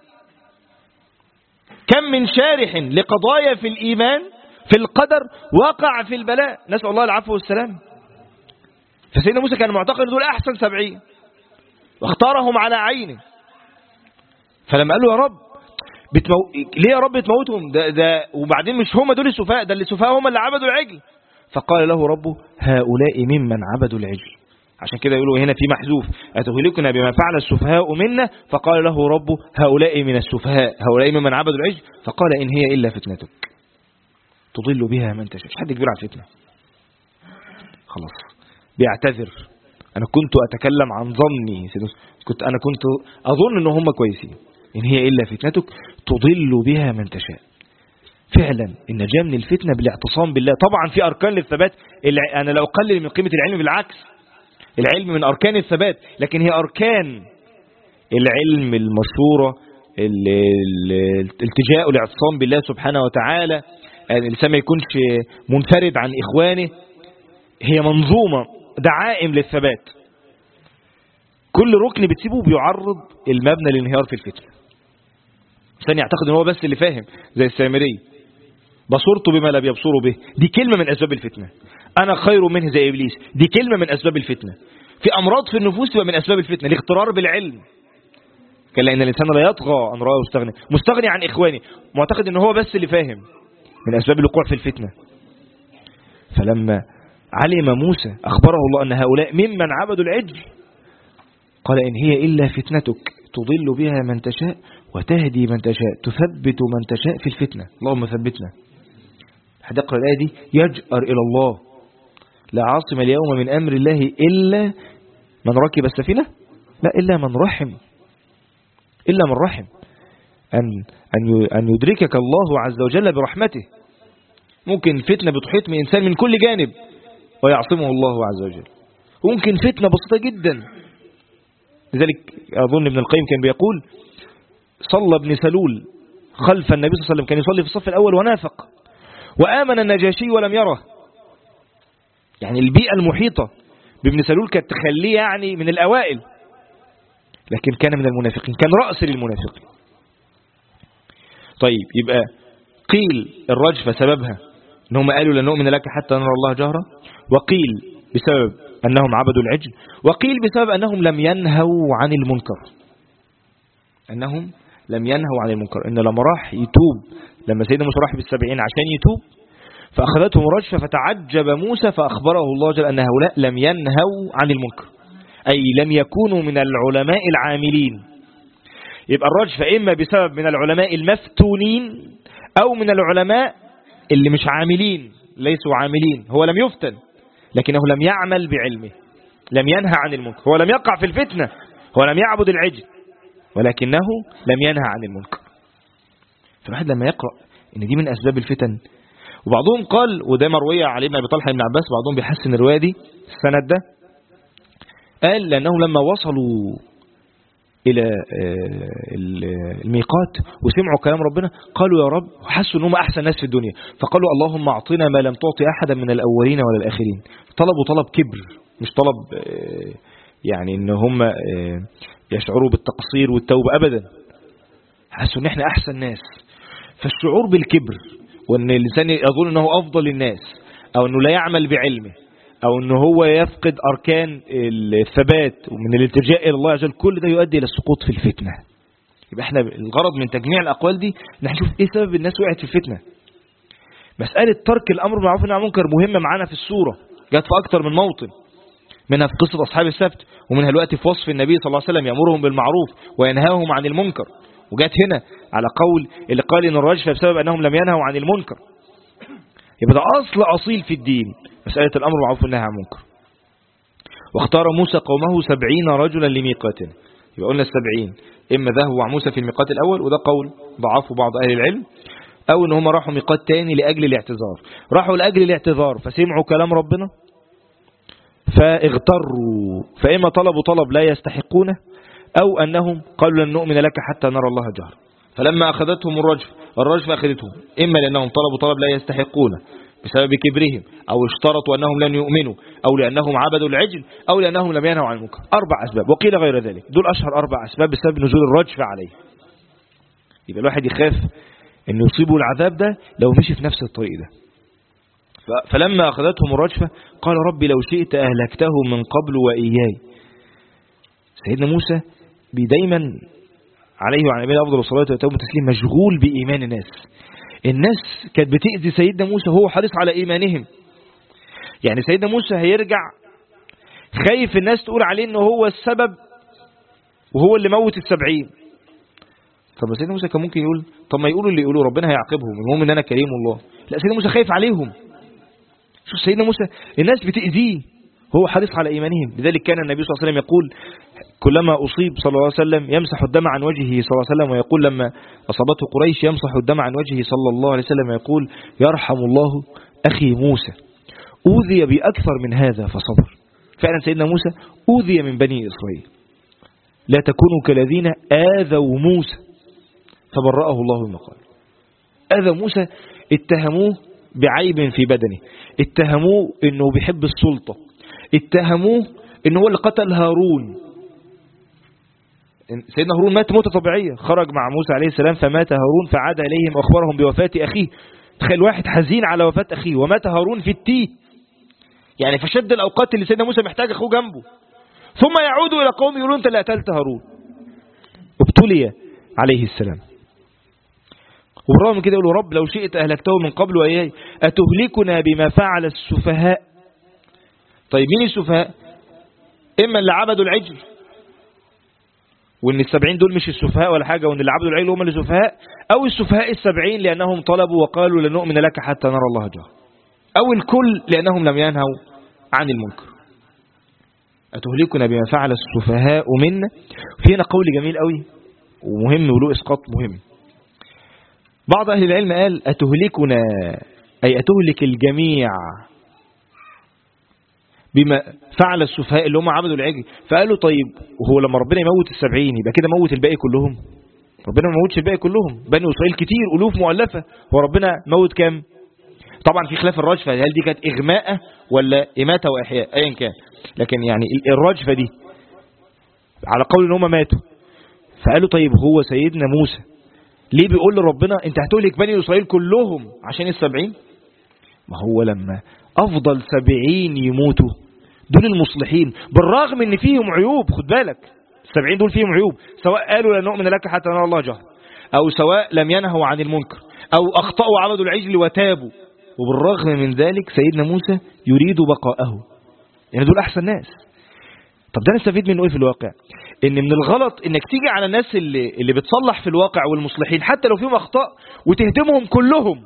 كم من شارح لقضايا في الإيمان في القدر وقع في البلاء، نسأل الله العفو والسلام. فسيدنا موسى كان معتقد دول أحسن 70 واختارهم على عينه. فلما قال له يا رب ليه يا رب بتموتهم؟ ده وبعدين مش هم دول السفهاء، ده اللي السفهاء هم اللي عبدوا العجل. فقال له ربه هؤلاء ممن عبدوا العجل. عشان كده يقولوا هنا في محذوف أتهلكنا بما فعل السفهاء منا. فقال له ربه هؤلاء من السفهاء، هؤلاء ممن عبدوا العجل. فقال إن هي إلا فتنتك تضل بها من تشاء. مش حد كبير على الفتنة. خلاص بيعتذر. أنا كنت أتكلم عن ظني، أنا كنت أظن أنه هم كويسين. إن هي إلا فتنتك تضل بها من تشاء. فعلا النجاة من الفتنة بالاعتصام بالله. طبعا في أركان للثبات، أنا لا أقلل من قيمة العلم، بالعكس العلم من أركان الثبات، لكن هي أركان العلم المشهورة الالتجاء والاعتصام بالله سبحانه وتعالى. الإنسان ما يكونش منفرد عن إخوانه. هي منظومة دعائم للثبات. كل ركن بتسيبه بيعرض المبنى للانهيار في الفتنة. الإنسان يعتقد ان هو بس اللي فاهم، زي السامري بصرت بما لا يبصروا به، دي كلمة من أسباب الفتنة. أنا خير منه زي إبليس، دي كلمة من أسباب الفتنة. في أمراض في النفوس تبقى من أسباب الفتنة. الاغترار بالعلم، قال لأن الإنسان لا يطغى أن رأى مستغني عن إخوانه، معتقد ان هو بس اللي فاهم، من أسباب الوقوع في الفتنة. فلما علم موسى أخبره الله أن هؤلاء ممن عبدوا العجل قال إن هي إلا فتنتك تضل بها من تشاء وتهدي من تشاء تثبت من تشاء في الفتنة. اللهم ثبتنا. حد يقرأ الآية دي يجأر إلى الله لا عاصم اليوم من أمر الله إلا من ركب السفينة، لا إلا من رحم، إلا من رحم. أن يدركك الله عز وجل برحمته. ممكن فتنة بتحيط من إنسان من كل جانب ويعصمه الله عز وجل. وممكن فتنة بسيطة جدا. لذلك أظن ابن القيم كان بيقول صلى ابن سلول خلف النبي صلى الله عليه وسلم، كان يصلي في الصف الأول ونافق، وآمن النجاشي ولم يره. يعني البيئة المحيطة بابن سلول كانت تخليه يعني من الأوائل، لكن كان من المنافقين، كان رأس للمنافقين. طيب يبقى قيل الرجفة سببها أنهم قالوا لن نؤمن لك حتى نرى الله جهرة، وقيل بسبب أنهم عبدوا العجل، وقيل بسبب أنهم لم ينهوا عن المنكر. أنهم لم ينهوا عن المنكر. إن لما راح يتوب، لما سيدنا موسى راح بال70 عشان يتوب فأخذتهم رجفة فتعجب موسى فأخبره الله جل أن هؤلاء لم ينهوا عن المنكر، أي لم يكونوا من العلماء العاملين. يبقى الرجفة إما بسبب من العلماء المفتونين أو من العلماء اللي مش عاملين، ليسوا عاملين. هو لم يفتن لكنه لم يعمل بعلمه، لم ينهى عن المنكر. هو لم يقع في الفتنة، هو لم يعبد العجل، ولكنه لم ينهى عن المنكر. فالواحد لما يقرأ إن دي من أسباب الفتن، وبعضهم قال، وده مروية علي بن أبي طلحة بن عباس، بعضهم بيحسن الرواية دي السند ده، قال لأنهم لما وصلوا إلى الميقات وسمعوا كلام ربنا قالوا يا رب، وحسوا أنهم أحسن ناس في الدنيا، فقالوا اللهم أعطنا ما لم تعطي أحدا من الأولين ولا الآخرين. طلبوا طلب كبر، مش طلب يعني إن هم يشعروا بالتقصير والتوبة أبدا. حسوا أن احنا أحسن ناس. فالشعور بالكبر وأن الإنسان يظن أنه أفضل الناس، أو أنه لا يعمل بعلمه، أو أنه هو يفقد أركان الثبات ومن الالتجاء إلى الله عز وجل، كل ده يؤدي إلى السقوط في الفتنة. يبقى احنا الغرض من تجميع الأقوال دي نحن نشوف إيه سبب الناس وقعت في الفتنة. مسألة ترك الأمر بالمعروف والنهي عن المنكر مهمة معانا في السورة، جت في أكتر من موطن، منها في قصة أصحاب السبت، ومنها الوقت في وصف النبي صلى الله عليه وسلم يأمرهم بالمعروف وينهاهم عن المنكر، وجت هنا على قول اللي قال إن الرجفة بسبب أنهم لم ينهوا عن المنكر. يبقى ده أصل أصيل في الدين، مسألة الأمر بالمعروف والنهي عن المنكر. واختار موسى قومه 70 رجلا لميقاتنا. يبقى قلنا 70 إما ذهبوا مع موسى في الميقات الأول، وده قول ضعفه بعض أهل العلم، أو إن هم راحوا ميقات تاني لأجل الاعتذار. راحوا لأجل الاعتذار فسمعوا كلام ربنا فاغتروا، فإما طلبوا طلب لا يستحقونه، أو أنهم قالوا لن نؤمن لك حتى نرى الله جهرا. فلما أخذتهم الرجفة أخذتهم إما لأنهم طلبوا طلب لا يستحقونه بسبب كبرهم، أو اشترطوا أنهم لن يؤمنوا، أو لأنهم عبدوا العجل، أو لأنهم لم ينهوا عن المنكر. 4 أسباب، وقيل غير ذلك. دول أشهر 4 أسباب بسبب نزول الرجفة عليه. يبقى الواحد يخاف أن يصيبه العذاب ده لو مشي في نفس الطريق ده. فلما أخذتهم الرجفة قال ربي لو شئت أهلكتهم من قبل وإياي. سيدنا موسى دايما عليه وعلى نبينا أفضل الصلاة والتسليم مشغول بإيمان الناس كانت بتأذي سيدنا موسى وهو حريص على إيمانهم. يعني سيدنا موسى هيرجع خايف الناس تقول عليه إنه هو السبب وهو اللي موت 70. طب سيدنا موسى كان ممكن يقول طب ما يقولوا اللي يقولوا ربنا هيعاقبهم، المهم إن أنا كريم الله. لا، سيدنا موسى خايف عليهم. شوف سيدنا موسى الناس بتأذيه هو حريص على إيمانهم. لذلك كان النبي صلى الله عليه وسلم يقول كلما أصيب صلى الله عليه وسلم يمسح الدم عن وجهه صلى الله عليه وسلم، ويقول لما أصابته قريش يمسح الدم عن وجهه صلى الله عليه وسلم ويقول يرحم الله أخي موسى أوذي بأكثر من هذا فصبر. فعلا سيدنا موسى أوذي من بني إسرائيل. لا تكونوا كالذين آذوا موسى فبرأه الله مما قال. آذوا موسى، اتهموه بعيب في بدنه، اتهموه انه بيحب السلطة، اتهموه انه هو اللي قتل هارون. سيدنا هارون مات موتة طبيعية، خرج مع موسى عليه السلام فمات هارون فعاد إليهم وأخبرهم بوفاة أخيه. تخيل واحد حزين على وفاة أخيه ومات هارون في التيه، يعني في شد الأوقات اللي سيدنا موسى محتاج أخوه جنبه، ثم يعودوا إلى قوم يقولون أنت اللي قتلت هارون. ابتلي عليه السلام. وبرغم من كده يقولوا رب لو شئت أهلكته من قبل وإياي أتهلكنا بما فعل السفهاء. طيب مين السفهاء؟ إما اللي عبدوا العجل، وإن 70 دول مش السفهاء ولا حاجة، وإن اللي عبدوا العجل هم اللي سفهاء، أو السفهاء 70 لأنهم طلبوا وقالوا لن نؤمن لك حتى نرى الله جهرا، أو الكل لأنهم لم ينهوا عن المنكر. أتهلكنا بما فعل السفهاء منا. في هنا قول جميل قوي ومهم وله إسقاط مهم. بعض أهل العلم قال أتهلكنا أي أتهلك الجميع بما فعل السفهاء اللي هم عبدوا العجل. فقالوا طيب وهو لما ربنا يموت 70 يبقى كده موت الباقي كلهم؟ ربنا ما موتش الباقي كلهم، بني إسرائيل كتير ألوف مؤلفة، هو ربنا موت كام؟ طبعا في خلاف الرجفة، هل دي كانت إغماء ولا إماتة وإحياء أيا كان، لكن يعني الرجفة دي على قول ان هم ماتوا. فقالوا طيب هو سيدنا موسى ليه بيقول لربنا انت هتهلك بني إسرائيل كلهم عشان 70؟ ما هو لما أفضل 70 يموتوا دول المصلحين، بالرغم ان فيهم عيوب، خد بالك 70 دول فيهم عيوب، سواء قالوا لن نؤمن لك حتى نرى الله جهرا، أو سواء لم ينهوا عن المنكر، أو أخطأوا وعبدوا العجل وتابوا، وبالرغم من ذلك سيدنا موسى يريد بقاءه. يعني دول أحسن ناس. طب ده نستفيد منه ايه في الواقع؟ ان من الغلط انك تيجي على الناس اللي بتصلح في الواقع والمصلحين حتى لو فيهم اخطاء وتهدمهم كلهم.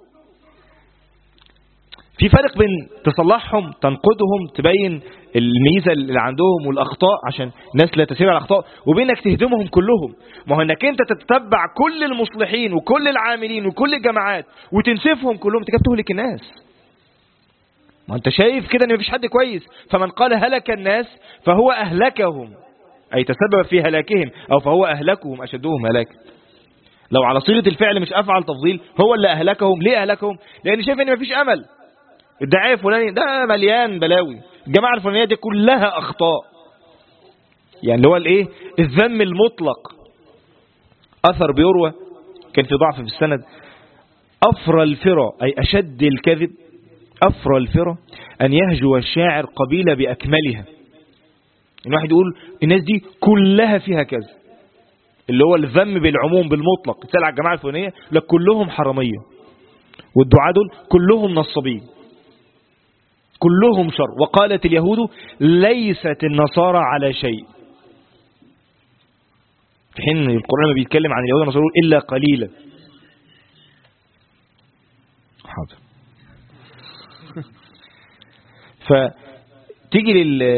في فرق بين تصلحهم تنقدهم تبين الميزة اللي عندهم والأخطاء عشان الناس لا تسير على الأخطاء، وبينك تهدمهم كلهم. ما هو انك انت تتتبع كل المصلحين وكل العاملين وكل الجماعات وتنسفهم كلهم، انت كده بتهلك الناس. ما انت شايف كده ان مفيش حد كويس، فمن قال هلك الناس فهو أهلكهم، أي تسبب في هلاكهم، أو فهو أهلكهم أشدهم هلاكا. لو على صيغة الفعل مش أفعل تفضيل، هو اللي أهلكهم. ليه أهلكهم؟ لأن شايف ان مفيش أمل، الدعاية الفلاني ده مليان بلاوي، الجماعة الفلانية دي كلها أخطاء، يعني اللي هو الايه الذم المطلق. أثر بيروى كان في ضعف في السند، أفرى الفرى أي أشد الكذب، أفرى الفرى أن يهجو الشاعر قبيلة بأكملها. الواحد يقول الناس دي كلها فيها كذا، اللي هو الذم بالعموم بالمطلق. تسأل على الجماعة الفلانية لك كلهم حرامية، والدعاء دول كلهم نصابين. كلهم شر. وقالت اليهود ليست النصارى على شيء، في حين القرآن ما بيتكلم عن اليهود والنصارى إلا قليلا. حاضر. فتيجي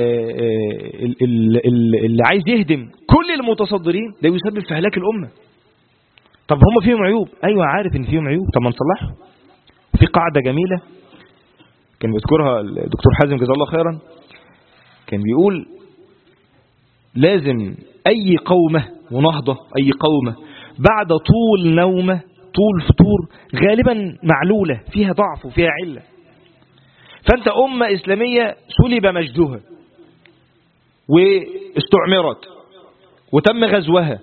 اللي عايز يهدم كل المتصدرين ده يسبب في هلاك الأمة. طب هم فيهم عيوب، أيوة عارف إن فيهم عيوب، طب ما نصلحه. في قاعدة جميلة كان بيذكرها الدكتور حازم جزاه الله خيرا، كان بيقول لازم أي قومة ونهضة، أي قومة بعد طول نومة طول فطور غالبا معلولة فيها ضعف وفيها علة. فأنت أمة إسلامية سلب مجدها واستعمرت وتم غزوها،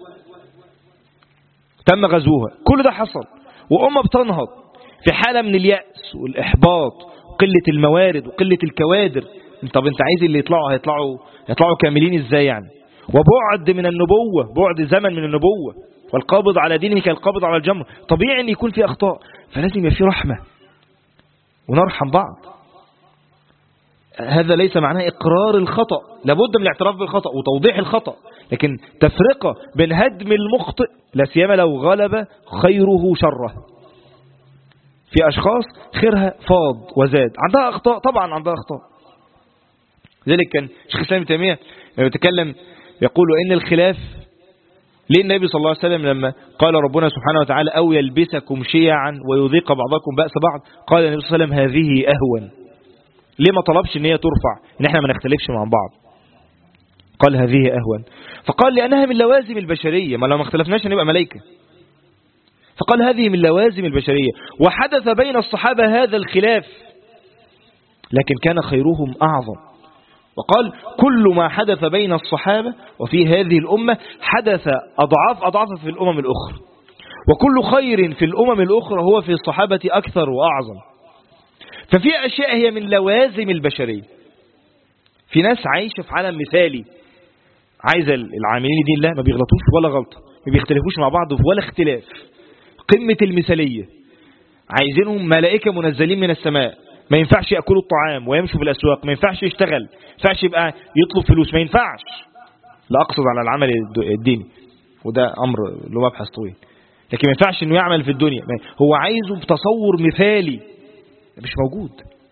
كل ده حصل وأمة بتنهض في حالة من اليأس والإحباط وقلة الموارد وقلة الكوادر. طب انت عايز اللي يطلعوا كاملين ازاي يعني؟ وبعد من النبوة، بعد زمن من النبوة، والقابض على دينه كالقابض على الجمر. طبيعي ان يكون في اخطاء، فلازم يبقى في رحمة ونرحم بعض. هذا ليس معناه اقرار الخطأ، لابد من الاعتراف بالخطأ وتوضيح الخطأ، لكن تفرقة بين هدم المخطئ لا سيما لو غلب خيره شره. في اشخاص خيرها فاض وزاد، عندها اخطاء، طبعا عندها اخطاء. لذلك كان شيخ الإسلام ابن تيمية لما يتكلم يقول ان الخلاف ليه النبي صلى الله عليه وسلم لما قال ربنا سبحانه وتعالى أو يلبسكم شيعا ويذيق بعضكم بأس بعض، قال النبي صلى الله عليه وسلم هذه أهون. ليه ما طلبش ان هي ترفع، ان احنا ما نختلفش مع بعض؟ قال هذه أهون. فقال لأنها من لوازم البشرية، ما لو ما اختلفناش نبقى ملائكة. فقال هذه من لوازم البشرية. وحدث بين الصحابة هذا الخلاف لكن كان خيرهم أعظم. وقال كل ما حدث بين الصحابة وفي هذه الأمة حدث أضعاف في الأمم الأخرى، وكل خير في الأمم الأخرى هو في الصحابة أكثر وأعظم. ففي أشياء هي من لوازم البشرية. في ناس عايشة في عالم مثالي، عايزة العاملين دين الله ما بيغلطوش ولا غلطة، ما بيختلفوش مع بعض ولا اختلاف، قمة المثالية. عايزينهم ملائكة منزلين من السماء، ما ينفعش يأكلوا الطعام ويمشوا في الأسواق، ما ينفعش يشتغل، ما ينفعش يبقى يطلب فلوس، ما ينفعش. لا أقصد على العمل الديني وده أمر له مبحث طويل، لكن ما ينفعش إنه يعمل في الدنيا. هو عايزه بتصور مثالي مش موجود.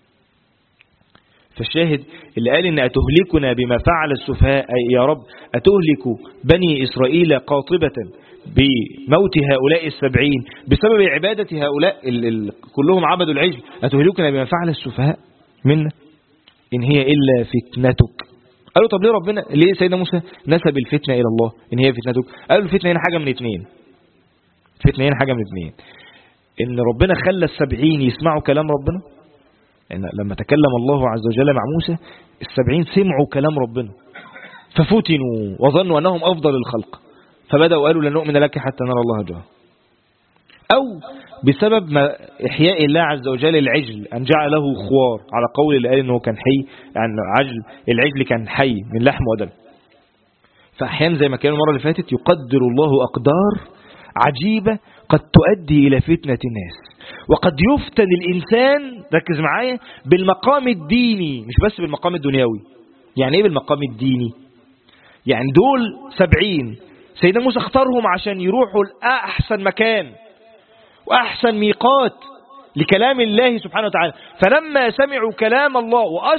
فالشاهد اللي قال إن أتهلكنا بما فعل السفهاء، أي يا رب أتهلك بني إسرائيل قاطبة بموت هؤلاء 70 بسبب عبادة هؤلاء كلهم عبدوا العجل، أتهلكنا بما فعل السفهاء منا إن هي إلا فتنتك. قالوا طب ليه ربنا، ليه سيدنا موسى نسب الفتنة إلى الله إن هي فتنتك؟ قالوا الفتنة هنا حاجة من اتنين، الفتنة هنا حاجة من اتنين، إن ربنا خلى 70 يسمعوا كلام ربنا. إن لما تكلم الله عز وجل مع موسى 70 سمعوا كلام ربنا ففتنوا وظنوا أنهم أفضل الخلق، فبدأوا قالوا لن نؤمن لك حتى نرى الله جهرا. أو بسبب ما إحياء الله عز وجل العجل أن جعله خوار، على قول اللي قال إنه كان حي، يعني العجل كان حي من لحم ودم. فأحيانا زي ما كان المرة اللي فاتت يقدر الله أقدار عجيبة قد تؤدي إلى فتنة الناس، وقد يفتن الإنسان، ركز معايا، بالمقام الديني مش بس بالمقام الدنيوي. يعني إيه بالمقام الديني؟ يعني دول 70 سيدنا موسى اختارهم عشان يروحوا لأحسن مكان وأحسن ميقات لكلام الله سبحانه وتعالى. فلما سمعوا كلام الله،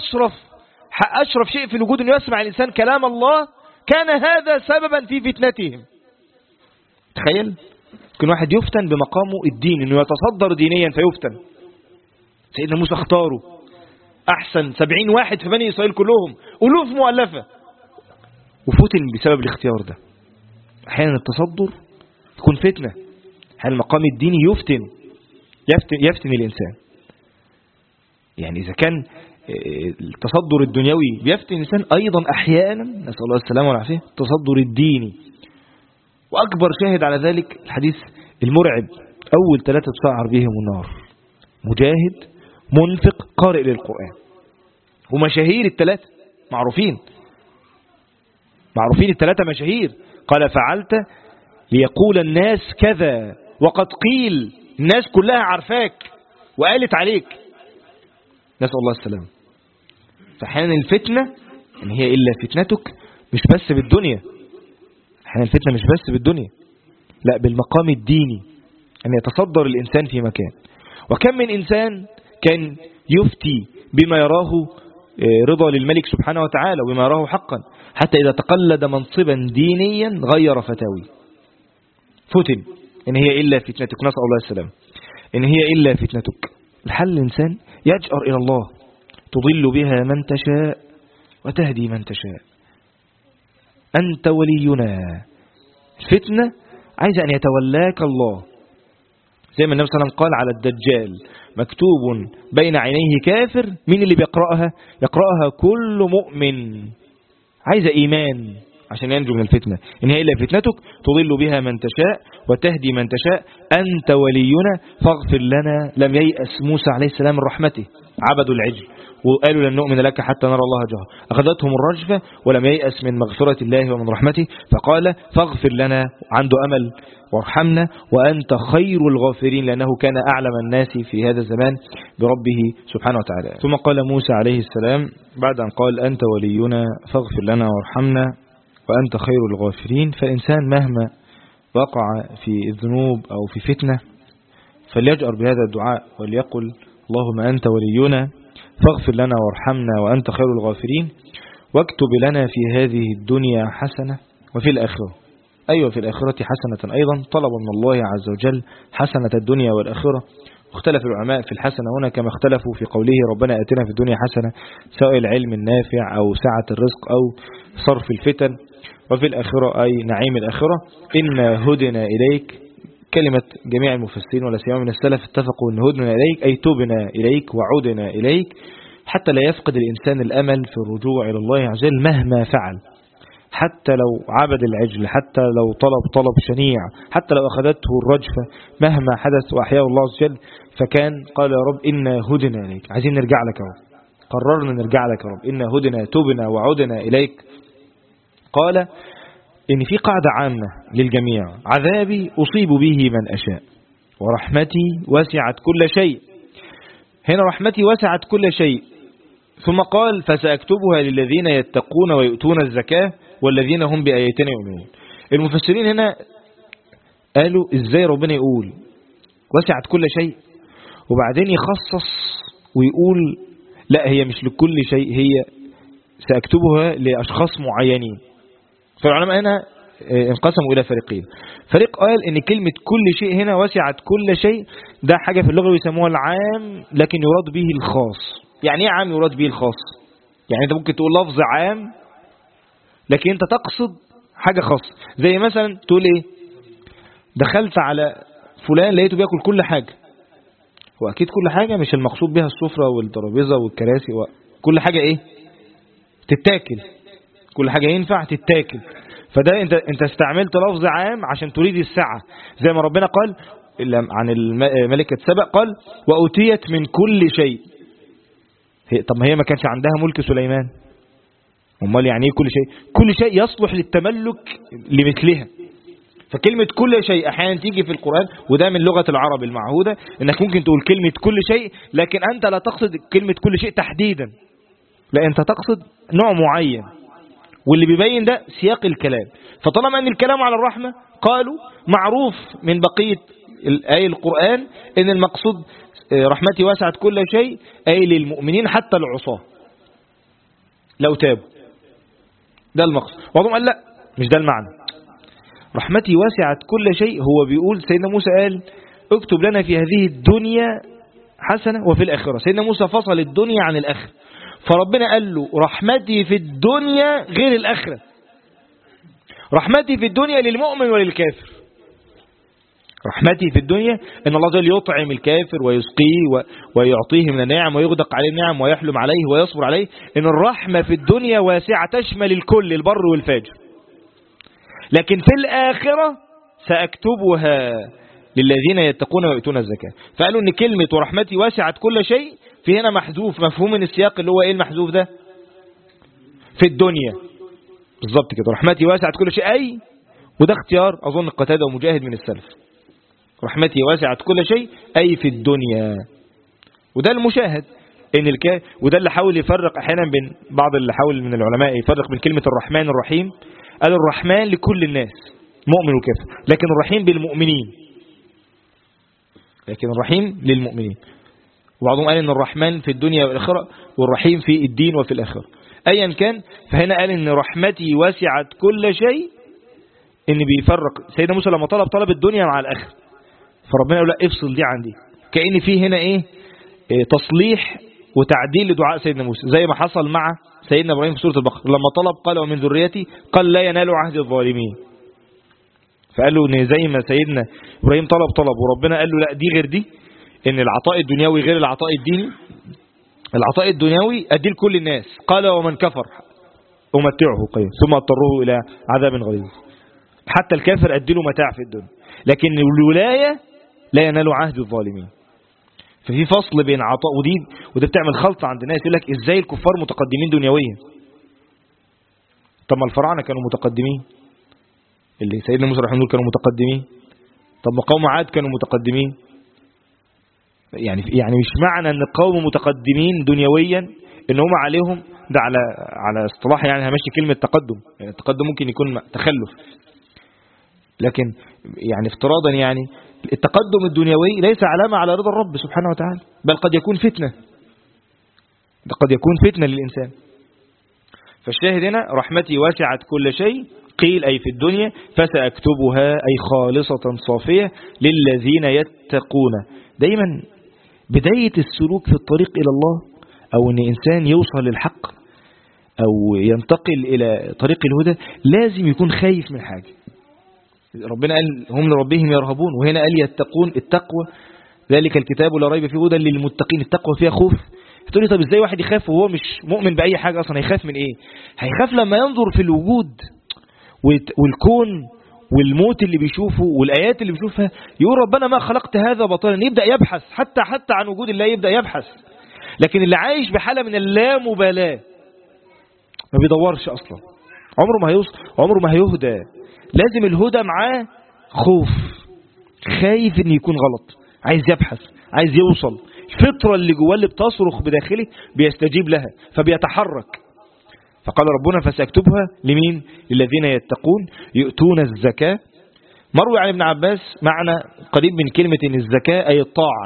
وأشرف شيء في الوجود أن يسمع الإنسان كلام الله، كان هذا سببا في فتنتهم. تخيل كل واحد يفتن بمقامه الدين، أنه يتصدر دينيا فيفتن. سيدنا موسى اختاروا أحسن 70 واحد في بني إسرائيل كلهم، ألوف مؤلفة، وفتن بسبب الاختيار ده. أحيانا التصدر تكون فتنة، أحيانا المقام الديني يفتن الإنسان. يعني إذا كان التصدر الدنيوي بيفتن الإنسان، أيضا أحيانا نسأل الله السلامة والعافية التصدر الديني. وأكبر شاهد على ذلك الحديث المرعب، أول 3 تسعر بهم النار: مجاهد، منفق، قارئ للقرآن. ومشاهير ال3 معروفين ال3 مشاهير. قال فعلت ليقول الناس كذا وقد قيل، الناس كلها عارفاك وقالت عليك. نسأل الله السلام. بس أحيانا الفتنة إن هي إلا فتنتك مش بس بالدنيا، أحيانا الفتنة مش بس بالدنيا، لا بالمقام الديني، أن يتصدر الإنسان في مكان. وكم من إنسان كان يفتي بما يراه رضا للملك سبحانه وتعالى وبما يراه حقا، حتى إذا تقلد منصبا دينيا غير فتاوي، فتن إن هي إلا فتنتك، نسأل الله السلام، إن هي إلا فتنتك. الحل الإنسان يجأر إلى الله، تضل بها من تشاء وتهدي من تشاء، أنت ولينا. الفتنة عايز أن يتولاك الله، زي ما النبي صلى الله عليه وسلم قال على الدجال مكتوب بين عينيه كافر، مين اللي بيقرأها؟ يقرأها كل مؤمن. عايز إيمان عشان ينجو من الفتنة. إن هي إلا فتنتك تضل بها من تشاء وتهدي من تشاء، أنت ولينا فاغفر لنا. لم ييأس موسى عليه السلام من رحمته، عبدوا العجل وقالوا لن نؤمن لك حتى نرى الله جهرا، أخذتهم الرجفة ولم ييأس من مغفرة الله ومن رحمته، فقال فاغفر لنا، عنده أمل، وارحمنا وأنت خير الغافرين، لأنه كان أعلم الناس في هذا الزمان بربه سبحانه وتعالى. ثم قال موسى عليه السلام بعد أن قال أنت ولينا فاغفر لنا وارحمنا وأنت خير الغافرين، فالإنسان مهما وقع في الذنوب أو في فتنة فليجأر بهذا الدعاء وليقل اللهم أنت ولينا فاغفر لنا وارحمنا وأنت خير الغافرين، واكتب لنا في هذه الدنيا حسنة وفي الآخرة. أيوة في الآخرة حسنة أيضا، طلب من الله عز وجل حسنة الدنيا والآخرة. واختلف العلماء في الحسنة هنا كما اختلفوا في قوله ربنا آتنا في الدنيا حسنة، سواء العلم النافع أو سعة الرزق أو صرف الفتن، وفي الآخرة أي نعيم الآخرة. إنا هدنا إليك، كلمة جميع المفسرين ولا سيما من السلف اتفقوا أن هدنا إليك أي تبنا إليك وعدنا إليك، حتى لا يفقد الإنسان الأمل في الرجوع إلى الله عز وجل مهما فعل، حتى لو عبد العجل، حتى لو طلب شنيع، حتى لو أخذته الرجفة، مهما حدث وأحياه الله عز وجل. فكان قال يا رب إنا هدنا إليك، عايزين نرجع لك يا رب، قررنا نرجع لك يا رب، إنا هدنا تبنا وعدنا إليك. قال إن في قاعدة عامة للجميع، عذابي أصيب به من أشاء ورحمتي وسعت كل شيء. هنا رحمتي وسعت كل شيء، ثم قال فسأكتبها للذين يتقون ويؤتون الزكاة والذين هم بآياتنا يؤمنون. المفسرين هنا قالوا إزاي ربنا يقول وسعت كل شيء وبعدين يخصص ويقول لا هي مش لكل شيء، هي سأكتبها لأشخاص معينين. فالعلماء هنا انقسموا إلى فريقين. فريق قال إن كلمة كل شيء هنا وسعت كل شيء، ده حاجة في اللغة يسموها العام لكن يراد به الخاص. يعني ايه عام يراد به الخاص؟ يعني انت ممكن تقول لفظ عام لكن انت تقصد حاجة خاصة، زي مثلا تقول ايه دخلت على فلان لقيته بياكل كل حاجة، واكيد كل حاجة مش المقصود بها السفرة والترابيزة والكراسي، كل حاجة ايه تتاكل، كل حاجة ينفع تتاكل. فده انت استعملت لفظ عام عشان تريد السعة، زي ما ربنا قال عن الملكة سبأ قال وأوتيت من كل شيء. طب ما هي ما كانش عندها ملك سليمان، امال يعني ايه كل شيء؟ كل شيء يصلح للتملك لمثلها. فكلمة كل شيء احيانا تيجي في القرآن، وده من لغة العرب المعهودة، انك ممكن تقول كلمة كل شيء لكن انت لا تقصد كلمة كل شيء تحديدا، لا انت تقصد نوع معين، واللي بيبين ده سياق الكلام. فطالما ان الكلام على الرحمة قالوا معروف من بقية الآية القرآن ان المقصود رحمتي وسعت كل شيء أي للمؤمنين حتى العصاة لو تابوا، ده المقصود. وبعضهم قال لا مش ده المعنى، رحمتي وسعت كل شيء هو بيقول سيدنا موسى قال اكتب لنا في هذه الدنيا حسنة وفي الآخرة. سيدنا موسى فصل الدنيا عن الآخرة، فربنا قال له رحمتي في الدنيا غير الآخرة، رحمتي في الدنيا للمؤمن وللكافر. رحمتي في الدنيا ان الله جل يطعم الكافر ويسقيه ويعطيه من النعم ويغدق عليه النعم ويحلم عليه ويصبر عليه، ان الرحمة في الدنيا واسعة تشمل الكل، البر والفاجر. لكن في الآخرة سأكتبها للذين يتقون ويؤتون الزكاة. فقالوا ان كلمة ورحمتي واسعت كل شيء في هنا محذوف، مفهوم من السياق اللي هو ايه المحذوف ده؟ في الدنيا بالظبط كده، رحمتي واسعت كل شيء أي، وده اختيار أظن قتادة ومجاهد من السلف، رحمتي واسعت كل شيء أي في الدنيا، وده المشاهد وده اللي حاول يفرق احيانا بين بعض اللي حاول من العلماء يفرق بين كلمة الرحمن الرحيم. قال الرحمن لكل الناس مؤمن وكافر، لكن الرحيم بالمؤمنين، لكن الرحيم للمؤمنين. وبعضهم قال ان الرحمن في الدنيا والآخرة والرحيم في الدين وفي الآخرة. ايا كان، فهنا قال ان رحمتي وسعت كل شيء، ان بيفرق. سيدنا موسى لما طلب الدنيا مع الآخرة، فربنا يقول لا افصل دي عن دي، كأن فيه هنا ايه تصليح وتعديل لدعاء سيدنا موسى، زي ما حصل مع سيدنا إبراهيم في سورة البقرة لما طلب قال ومن ذريتي، قال لا ينال عهد الظالمين. فقال له ان زي ما سيدنا إبراهيم طلب وربنا قال له لا دي غير دي، ان العطاء الدنيوي غير العطاء الديني. العطاء الدنيوي ادي لكل الناس، قال ومن كفر امتعه قليلا ثم اضطره الى عذاب غليظ. حتى الكافر ادي له متاع في الدنيا، لكن الولاية لا ينال عهد الظالمين. ففي فصل بين عطاء وده بتعمل خلطة عند الناس، يقول لك ازاي الكفار متقدمين دنيويا؟ طب ما الفراعنة كانوا متقدمين، اللي سيدنا موسى رحمه الله كانوا متقدمين، طب ما قوم عاد كانوا متقدمين. يعني مش معنى ان القوم متقدمين دنيويا ان هم عليهم ده على اصطلاح، يعني همشي كلمة تقدم، يعني التقدم ممكن يكون تخلف، لكن يعني افتراضا يعني التقدم الدنيوي ليس علامة على رضا الرب سبحانه وتعالى، بل قد يكون فتنة، قد يكون فتنة للإنسان. فالشاهد هنا رحمتي وسعت كل شيء، قيل أي في الدنيا، فسأكتبها أي خالصة صافية للذين يتقون. دايما بداية السلوك في الطريق إلى الله، أو أن إنسان يوصل للحق أو ينتقل إلى طريق الهدى، لازم يكون خايف من حاجة. ربنا قال هم لربهم يرهبون، وهنا قال يتقون. التقوى ذلك الكتاب لا ريب فيه هدى للمتقين. التقوى فيها خوف. تقول لي طب ازاي واحد يخاف وهو مش مؤمن بأي حاجة أصلا؟ هيخاف من ايه؟ هيخاف لما ينظر في الوجود والكون والموت اللي بيشوفه والآيات اللي بيشوفها، يقول ربنا ما خلقت هذا باطلا، يبدأ يبحث حتى عن وجود الله، يبدأ يبحث. لكن اللي عايش بحالة من اللامبالاة ما بيدورش أصلا، عمره ما هيوصل، عمره ما هيهدى. لازم الهدى معاه خوف، خايف ان يكون غلط، عايز يبحث، عايز يوصل. الفطرة اللي جواه اللي بتصرخ بداخله بيستجيب لها فبيتحرك. فقال ربنا فسأكتبها لمين؟ للذين يتقون يؤتون الزكاة. مروي عن ابن عباس معنى قريب من كلمة ان الزكاة اي الطاعة.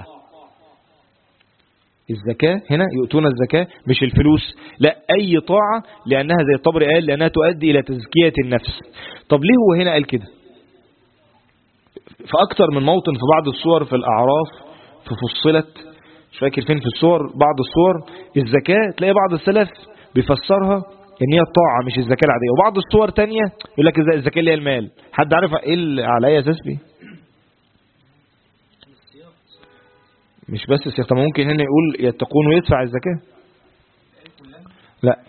الزكاة هنا يؤتون الزكاة مش الفلوس، لا أي طاعة، لأنها زي الطبري قال لأنها تؤدي إلى تزكية النفس. طب ليه هو هنا قال كده؟ فأكثر من موطن في بعض الصور في الأعراف، في فصلت، مش فاكر فين في الصور، بعض الصور الزكاة تلاقي بعض السلف بيفسرها ان هي الطاعة مش الزكاة العادية، وبعض الصور تانية يقول لك الزكاة اللي هي المال. حد عارف ايه على اي اساس بيه؟ مش بس السياق، طب ممكن هنا يقول يتقون ويدفع الزكاة؟ لا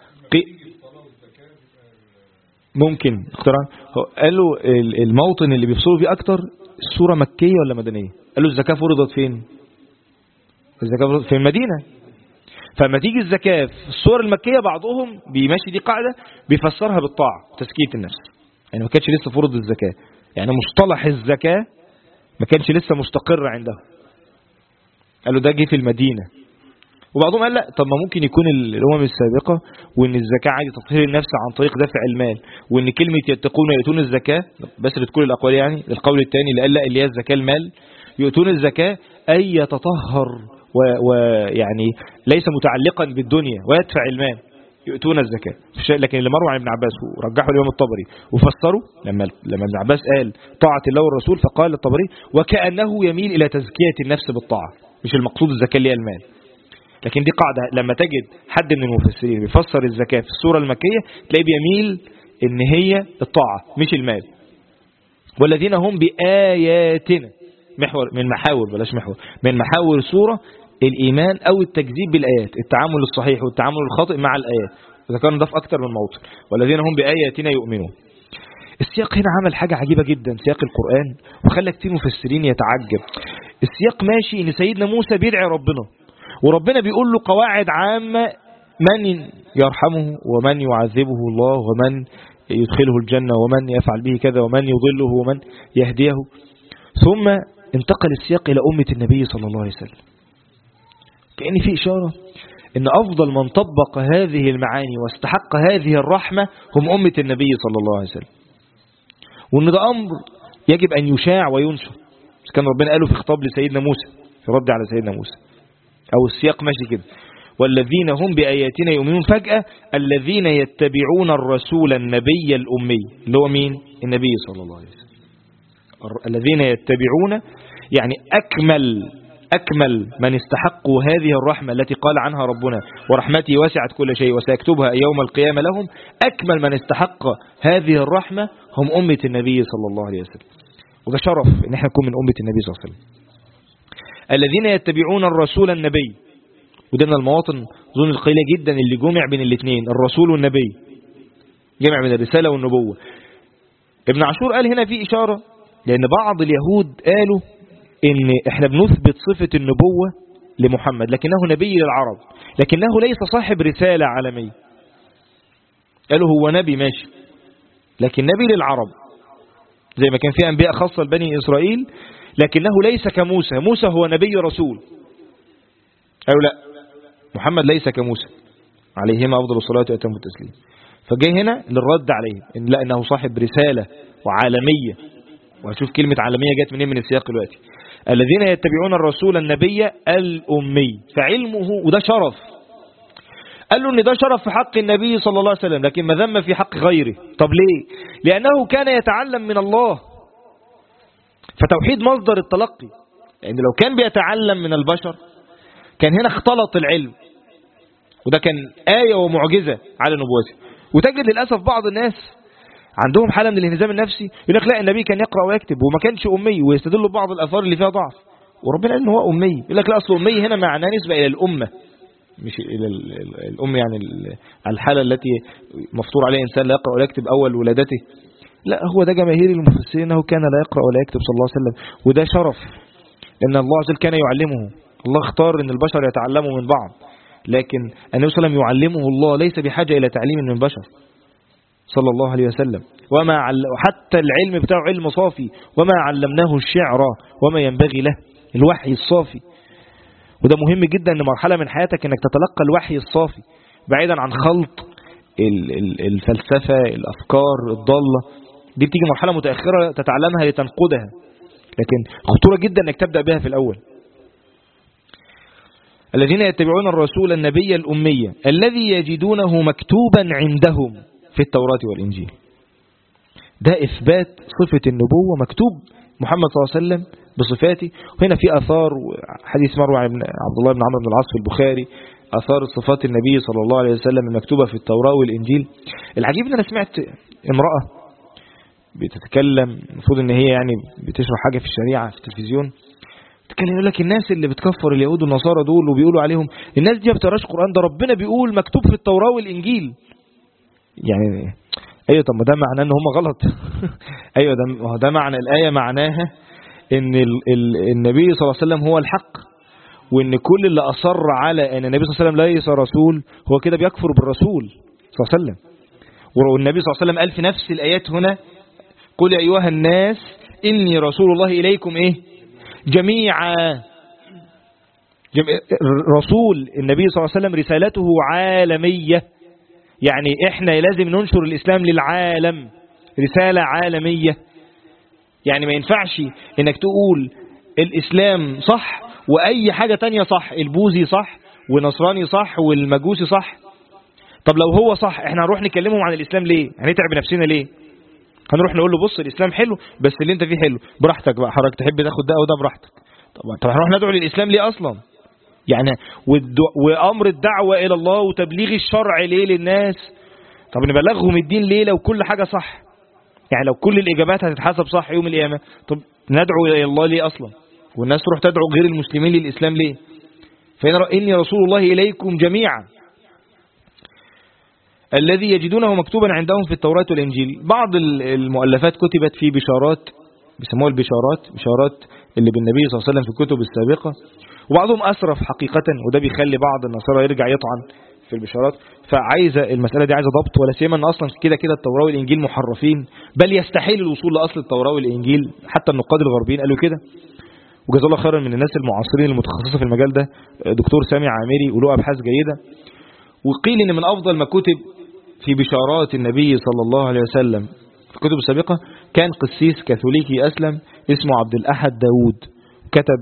ممكن اختراع. قالوا الموطن اللي بيفصلوا فيه اكتر السورة مكية ولا مدنية؟ قالوا الزكاة فرضت فين؟ الزكاة فرضت في المدينة. فلما تيجي الزكاة في السور المكية بعضهم بيمشي دي قاعدة بيفسرها بالطاعة تزكية النفس، يعني ما كانش لسه فرض الزكاة، يعني مصطلح الزكاة ما كانش لسه مستقر عنده، قالوا ده جه في المدينة. وبعضهم قال لا، طب ما ممكن يكون الأمم السابقة وإن الزكاة عادي تطهير النفس عن طريق دفع المال، وإن كلمة يتقون ويؤتون الزكاة بس لكل الأقوال، يعني القول الثاني اللي قال لا اللي هي الزكاة المال، يؤتون الزكاة أي يتطهر ويعني ليس متعلقا بالدنيا ويدفع المال، يؤتون الزكاة. لكن اللي مروي عن ابن عباس ورجحوا الإمام الطبري وفسروا لما ابن عباس قال طاعة الله والرسول، فقال الطبري وكأنه يميل إلى تزكية النفس بالطاعة، مش المقصود الزكاة اللي هي المال. لكن دي قاعدة لما تجد حد من المفسرين بيفسر الزكاة في السورة المكية تلاقيه بيميل إن هي الطاعة مش المال. والذين هم بآياتنا، محور من محاور، بلاش محور، من محاور سورة الإيمان أو التكذيب بالآيات، التعامل الصحيح والتعامل الخاطئ مع الآيات، ذكرنا ده في أكتر من موطن. والذين هم بآياتنا يؤمنون. السياق هنا عمل حاجة عجيبة جدا، سياق القرآن، وخلى كتير مفسرين يتعجب. السياق ماشي إن سيدنا موسى بيدعي ربنا، وربنا بيقول له قواعد عامة، من يرحمه ومن يعذبه الله ومن يدخله الجنة ومن يفعل به كذا ومن يضله ومن يهديه. ثم انتقل السياق إلى أمة النبي صلى الله عليه وسلم. كأن في إشارة إن أفضل من طبق هذه المعاني واستحق هذه الرحمة هم أمة النبي صلى الله عليه وسلم، وإن ده أمر يجب أن يشاع وينشر. كان ربنا قاله في خطاب لسيدنا موسى في رد على سيدنا موسى، أو السياق ماشي كده: والذين هم بآياتنا يؤمنون. فجأة الذين يتبعون الرسول النبي الأمي، اللي هو مين؟ النبي صلى الله عليه وسلم. الذين يتبعون يعني أكمل من استحقوا هذه الرحمة التي قال عنها ربنا: ورحمتي وسعت كل شيء وسيكتبها يوم القيامة لهم. أكمل من استحق هذه الرحمة هم أمة النبي صلى الله عليه وسلم، وده شرف إن احنا نكون من أمة النبي صلى الله عليه وسلم. الذين يتبعون الرسول النبي، وده من المواطن ظن القليلة جدا اللي جمع بين الاثنين، الرسول والنبي، جمع بين الرسالة والنبوة. ابن عاشور قال هنا في إشارة، لأن بعض اليهود قالوا إن احنا بنثبت صفة النبوة لمحمد لكنه نبي للعرب، لكنه ليس صاحب رسالة عالمية. قالوا هو نبي ماشي لكن نبي للعرب، زي ما كان في أنبياء خاصة لبني إسرائيل، لكنه ليس كموسى. موسى هو نبي رسول. قالوا لا، محمد ليس كموسى عليهما أفضل الصلاة وأتم التسليم. فجاء هنا للرد عليهم إن لا، إنه صاحب رسالة وعالمية. وهشوف كلمة عالمية جت منين من السياق دلوقتي. الذين يتبعون الرسول النبي الأمي، فعلمه، وده شرف. قال له إن ده شرف في حق النبي صلى الله عليه وسلم، لكن مذمة في حق غيره. طب ليه؟ لأنه كان يتعلم من الله، فتوحيد مصدر التلقي. لأن لو كان بيتعلم من البشر كان هنا اختلط العلم، وده كان آية ومعجزة على نبوته. وتجد للأسف بعض الناس عندهم حالة من الانهزام النفسي، يقول لك لا، النبي كان يقرأ ويكتب وما كانش أمي، ويستدلوا ببعض الآثار اللي فيها ضعف، وربنا قال إنه هو أمي. يقول لك لا، أصل أمي هنا معناه نسبة إلى الأمة، مش إلى الأم، يعني الحالة التي مفطور عليها إنسان لا يقرأ ولا يكتب أول ولادته. لا، هو ده جماهير المفسرين أنه كان لا يقرأ ولا يكتب صلى الله عليه وسلم، وده شرف لأن الله عز وجل كان يعلمه. الله اختار أن البشر يتعلموا من بعض، لكن النبي صلى الله عليه وسلم يعلمه الله، ليس بحاجة إلى تعليم من البشر صلى الله عليه وسلم. وحتى العلم بتاعه علم صافي، وما علمناه الشعر وما ينبغي له، الوحي الصافي. وده مهم جدا، ان مرحلة من حياتك انك تتلقى الوحي الصافي بعيدا عن خلط الفلسفة، الأفكار الضالة. دي بتيجي مرحلة متأخرة تتعلمها لتنقدها، لكن خطورة جدا انك تبدأ بها في الأول. الذين يتبعون الرسول النبي الأمية الذي يجدونه مكتوبا عندهم في التوراة والإنجيل. ده إثبات صفة النبوة، مكتوب محمد صلى الله عليه وسلم بصفاته. وهنا في أثار حديث مروي عن عبد الله بن عمرو بن العاص في البخاري، أثار صفات النبي صلى الله عليه وسلم المكتوبة في التوراة والإنجيل. العجيب ان أنا سمعت امرأة بتتكلم، المفروض ان هي يعني بتشرح حاجة في الشريعة في التلفزيون، تتكلم يقول لك الناس اللي بتكفر اليهود والنصارى دول وبيقولوا عليهم الناس دي ما بتقراش قرآن، ده ربنا بيقول مكتوب في التوراة والإنجيل. يعني ايوه، طب ما ده معناه ان هم غلط. ايوه، ده معنى الآية، معناها ان النبي صلى الله عليه وسلم هو الحق، وان كل اللي اصر على ان النبي صلى الله عليه وسلم ليس رسول هو كده بيكفر بالرسول صلى الله عليه وسلم. والنبي صلى الله عليه وسلم قال في نفس الآيات هنا: قل يا أيها الناس إني رسول الله إليكم جميعا. رسول النبي صلى الله عليه وسلم رسالته عالمية، يعني احنا لازم ننشر الإسلام للعالم، رسالة عالمية. يعني ما ينفعش انك تقول الإسلام صح وأي حاجة تانية صح، البوذي صح ونصراني صح والمجوسي صح. طب لو هو صح، احنا هنروح نكلمهم عن الإسلام ليه؟ هنتعب نفسنا ليه؟ هنروح نقول له بص الإسلام حلو بس اللي انت فيه حلو، براحتك بقى، حضرتك تحب تاخد ده وده براحتك. طب هنروح ندعو للإسلام ليه أصلا؟ يعني وأمر الدعوة إلى الله وتبليغ الشرع ليه للناس؟ طب نبلغهم الدين ليه لو كل حاجة صح؟ يعني لو كل الإجابات هتتحسب صح يوم القيامة، طب ندعو إلى الله ليه أصلا؟ والناس تروح تدعو غير المسلمين للإسلام ليه؟ فإن إني رسول الله إليكم جميعا الذي يجدونه مكتوبا عندهم في التوراة والإنجيل. بعض المؤلفات كتبت في بشارات، بيسموها البشارات، بشارات اللي بالنبي صلى الله عليه وسلم في الكتب السابقة، وبعضهم أسرف حقيقة، وده بيخلي بعض النصارى يرجع يطعن في البشارات. فعايزة المسألة دي عايزة ضبط، ولا سيما أن أصلا كده التوراة والإنجيل محرفين، بل يستحيل الوصول لأصل التوراة والإنجيل، حتى النقاد الغربيين قالوا كده. وجزاه الله خيرا من الناس المعاصرين المتخصصة في المجال ده دكتور سامي عامري، وله أبحاث جيدة. وقيل إن من أفضل ما كتب في بشارات النبي صلى الله عليه وسلم في الكتب السابقة كان قسيس كاثوليكي أسلم اسمه عبد الأحد داود، كتب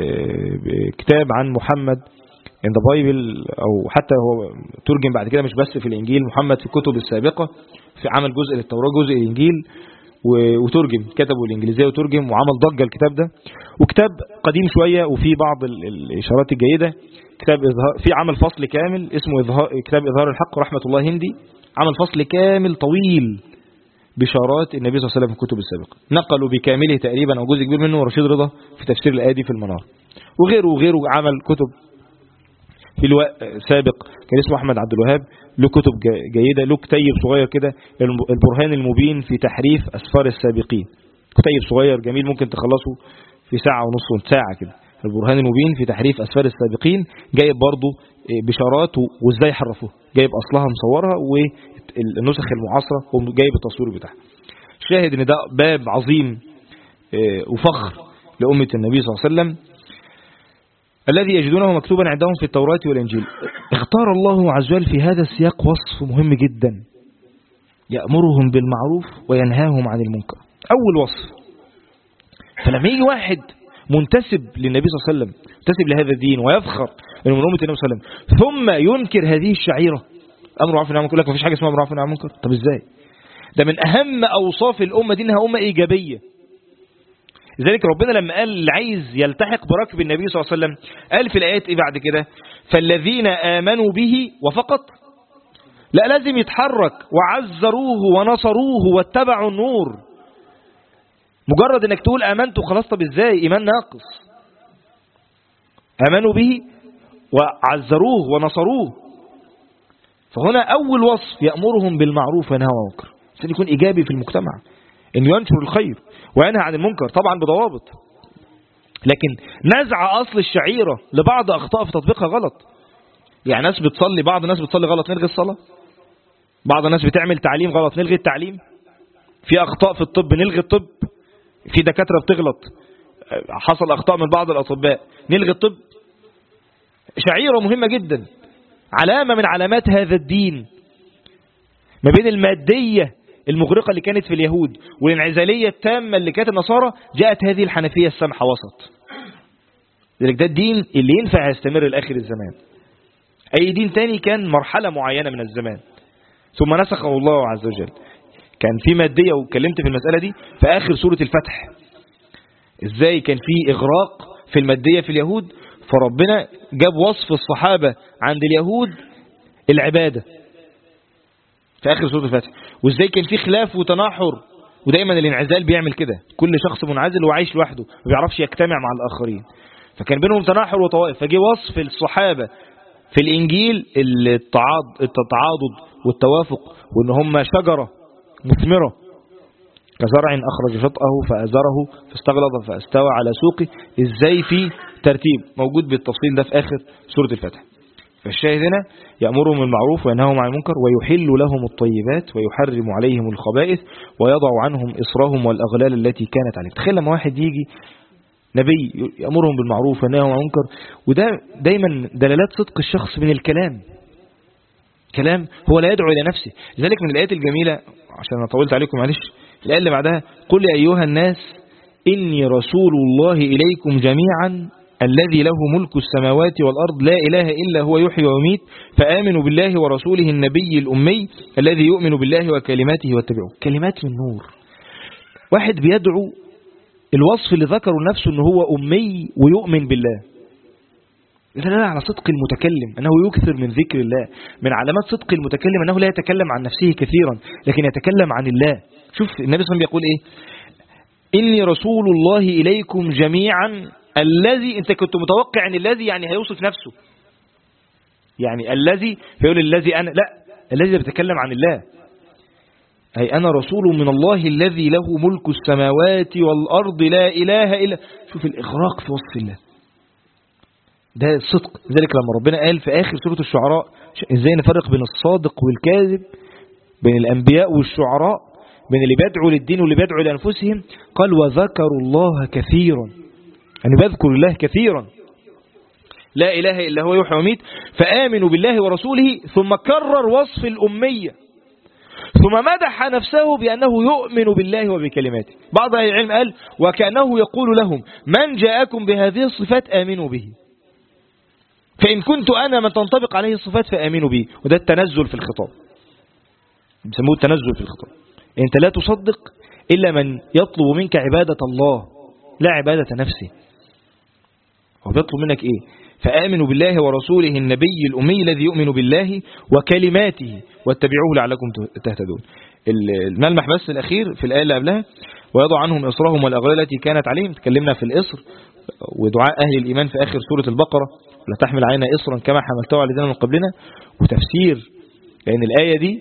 كتاب عن محمد in the Bible، أو حتى هو ترجم بعد كده مش بس في الإنجيل، محمد في الكتب السابقة، في عمل جزء للتوراة جزء الإنجيل، وترجم، كتبه الإنجليزية وترجم وعمل ضجة الكتاب ده. وكتاب قديم شوية وفي بعض الإشارات الجيدة، كتاب في عمل فصل كامل اسمه كتاب إظهار الحق، رحمة الله هندي، عمل فصل كامل طويل بشارات النبي صلى الله عليه وسلم في الكتب السابقة، نقلوا بكامله تقريبا أو جزء كبير منه رشيد رضا في تفسير الآية في المنار، وغيره عمل كتب في الوقت سابق كان اسمه أحمد عبد الوهاب، له كتب جيدة، له كتيب صغير كده البرهان المبين في تحريف أسفار السابقين، كتيب صغير جميل ممكن تخلصه في ساعة ونص ساعة كده، البرهان المبين في تحريف أسفار السابقين، جايب برضو بشارات وازاي حرفوه، جايب أصلها مصورها والنسخ المعاصرة وجايب التصوير بتاعها. شاهد ان ده باب عظيم وفخر لأمة النبي صلى الله عليه وسلم الذي يجدونه مكتوبا عندهم في التوراة والإنجيل. اختار الله عز وجل في هذا السياق وصف مهم جدا، يأمرهم بالمعروف وينهاهم عن المنكر، أول وصف. فلما يجي واحد منتسب للنبي صلى الله عليه وسلم، منتسب لهذا الدين ويفخر انه من أمة النبي صلى الله عليه وسلم، ثم ينكر هذه الشعيرة أمر معروف ونهي عن المنكر، لك مفيش حاجة اسمها أمر معروف ونهي عن المنكر، طب ازاي؟ ده من أهم أوصاف الأمة دي إنها أمة إيجابية. لذلك ربنا لما قال اللي عايز يلتحق بركب النبي صلى الله عليه وسلم قال في الآيات إيه بعد كده؟ فالذين آمنوا به وفقط، لا لازم يتحرك وعزروه ونصروه واتبعوا النور. مجرد انك تقول آمنت وخلاص، طب ازاي؟ إيمان ناقص. آمنوا به وعزروه ونصروه. فهنا أول وصف يأمرهم بالمعروف وينهى عن المنكر، عشان يكون إيجابي في المجتمع، إنه ينشر الخير وينهى عن المنكر، طبعا بضوابط. لكن نزع أصل الشعيرة لبعض أخطاء في تطبيقها غلط. يعني ناس بتصلي، بعض الناس بتصلي غلط نلغي الصلاة، بعض الناس بتعمل تعليم غلط نلغي التعليم، في أخطاء في الطب نلغي الطب، في دكاترة بتغلط، حصل أخطاء من بعض الأطباء نلغي الطب. شعيرة مهمة جدا، علامة من علامات هذا الدين، ما بين المادية المغرقة اللي كانت في اليهود والانعزالية التامة اللي كانت النصارى، جاءت هذه الحنفية السمحة وسط. لذلك ده الدين اللي ينفع يستمر لآخر الزمان. أي دين تاني كان مرحلة معينة من الزمان ثم نسخه الله عز وجل. كان في مادية، واتكلمت في المسألة دي في آخر سورة الفتح، إزاي كان في إغراق في المادية في اليهود، فربنا جاب وصف الصحابة عند اليهود العبادة في آخر سورة الفتح، وإزاي كان في خلاف وتناحر، ودايما الانعزال بيعمل كده، كل شخص منعزل وعايش لوحده ما بيعرفش يجتمع مع الآخرين، فكان بينهم تناحر وطوائف. فجي وصف الصحابة في الإنجيل التعاضد والتوافق، وإن هم شجرة مثمرة كزرع أخرج شطأه فأزره فاستغلظ فاستوى على سوقه، إزاي في ترتيب موجود بالتفصيل ده في آخر سورة الفتح. فالشاهد هنا يأمرهم بالمعروف وينهاهم عن المنكر ويحل لهم الطيبات ويحرم عليهم الخبائث ويضع عنهم إصرهم والأغلال التي كانت عليهم. تخيل لما واحد يجي نبي يأمرهم بالمعروف وينهاهم عن المنكر، وده دايما دلالات صدق الشخص من الكلام، كلام هو لا يدعو إلى نفسه. لذلك من الآيات الجميلة، عشان أنا طولت عليكم معلش، الآية اللي بعدها قل يا أيها الناس إني رسول الله إليكم جميعا الذي له ملك السماوات والأرض لا إله إلا هو يحيي ويميت فآمنوا بالله ورسوله النبي الأمي الذي يؤمن بالله وكلماته واتبعوه. كلمات من نور. واحد بيدعو، الوصف اللي ذكره نفسه أنه هو أمي ويؤمن بالله، دلالة على صدق المتكلم أنه يكثر من ذكر الله. من علامات صدق المتكلم أنه لا يتكلم عن نفسه كثيرا لكن يتكلم عن الله. شوف النبي صلى الله عليه وسلم بيقول إيه؟ إني رسول الله إليكم جميعا الذي، أنت كنت متوقع أن الذي يعني هيوصف نفسه، يعني الذي فيقول الذي أنا، لا، الذي بيتكلم عن الله، أي أنا رسول من الله الذي له ملك السماوات والأرض لا إله إلا. شوف الإغراق في وصف الله، ده الصدق. ذلك لما ربنا قال في آخر سورة الشعراء إزاي نفرق بين الصادق والكاذب، بين الأنبياء والشعراء، بين اللي بيدعوا للدين واللي بيدعوا لأنفسهم، قال وذكروا الله كثيرا. أنا بذكر الله كثيرا، لا إله إلا هو يحيي ويميت، فآمنوا بالله ورسوله، ثم كرر وصف الأمية، ثم مدح نفسه بأنه يؤمن بالله وبكلماته. بعض أهل العلم قال وكأنه يقول لهم من جاءكم بهذه الصفات آمنوا به، فإن كنت أنا من تنطبق عليه الصفات فآمنوا به. وده التنزل في الخطاب، بيسموه التنزل في الخطاب. أنت لا تصدق إلا من يطلب منك عبادة الله لا عبادة نفسه. هو بيطلب منك إيه؟ فآمنوا بالله ورسوله النبي الأمي الذي يؤمن بالله وكلماته واتبعوه لعلكم تهتدون. الملمح بس الأخير في الآية اللي قبلها ويضع عنهم إصرهم والأغلال التي كانت عليهم. تكلمنا في الإصر ودعاء أهل الإيمان في آخر سورة البقرة، لا تحمل علينا إصرا كما حملته على الذين من قبلنا، وتفسير لأن الآية دي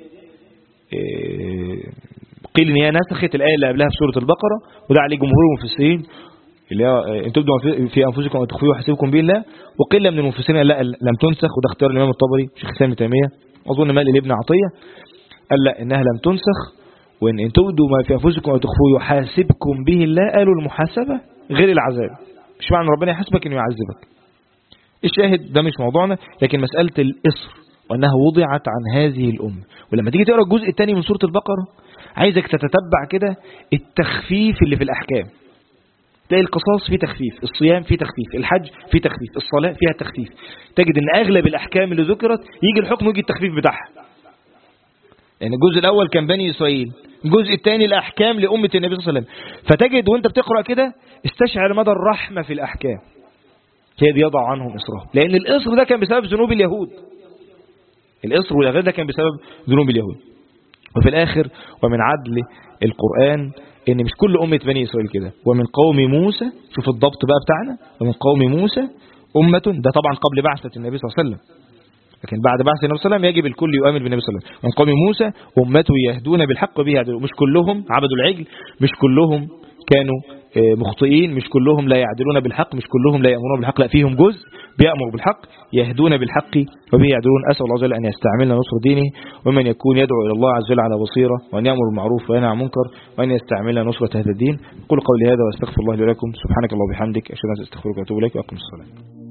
قيل إن هي نسخت الآية اللي قبلها في سورة البقرة، وده عليه جمهور المفسرين اللي هي ان تبدوا في انفسكم وتخفوه يحاسبكم به الله، وقيل من المفسرين لا لم تنسخ، وده اختيار الامام الطبري شيخ الاسلام ابن تيميه، اظن مال لابن عطيه، قال لا انها لم تنسخ، وان تبدوا ما في انفسكم وتخفوه يحاسبكم به الله، قالوا المحاسبه غير العذاب، مش معنى ربنا يحاسبك انه يعذبك. الشاهد ده مش موضوعنا، لكن مساله الاصر وانها وضعت عن هذه الامه. ولما تيجي تقرا الجزء الثاني من سوره البقره عايزك تتتبع كده التخفيف اللي في الاحكام. تلاقي القصاص فيه تخفيف، الصيام فيه تخفيف، الحج فيه تخفيف، الصلاة فيها تخفيف. تجد ان اغلب الاحكام اللي ذكرت يجي الحكم ويجي التخفيف بتاعها. يعني الجزء الاول كان بني اسرائيل، الجزء الثاني الاحكام لامة النبي صلى الله عليه وسلم. فتجد وانت بتقرأ كده استشعر مدى الرحمة في الاحكام. كاد يضع عنهم اصرهم، لان الاصر ده كان بسبب ذنوب اليهود. الاصر والاغلال ده كان بسبب ذنوب اليهود. وفي الاخر ومن عدل القرآن ان مش كل امة بني اسرائيل كده، ومن قوم موسى، شوف الضبط بقى بتاعنا، ومن قوم موسى امة، ده طبعا قبل بعثة النبي صلى الله عليه وسلم، لكن بعد بعثة النبي صلى الله عليه وسلم يجب الكل يؤمن بالنبي صلى الله عليه وسلم. ومن قوم موسى امة يهدون بالحق وبه يعدلون، مش كلهم عبدوا العجل، مش كلهم كانوا مخطئين، مش كلهم لا يعدلون بالحق، مش كلهم لا يأمرون بالحق، لا فيهم جزء بيأمر بالحق، يهدون بالحق وبه يعدلون. أسأل الله عز وجل أن يستعملنا نصر دينه، ومن يكون يدعو إلى الله عز وجل على بصيرة، وأن يأمر بالمعروف وينهى عن المنكر، وأن يستعملنا نصرة هذا الدين. قل قولي هذا واستغفر الله لي ولكم، سبحانك اللهم وبحمدك، أشهد أن لا إله إلا أنت، أستغفرك وأتوب إليك، وأقم الصلاة.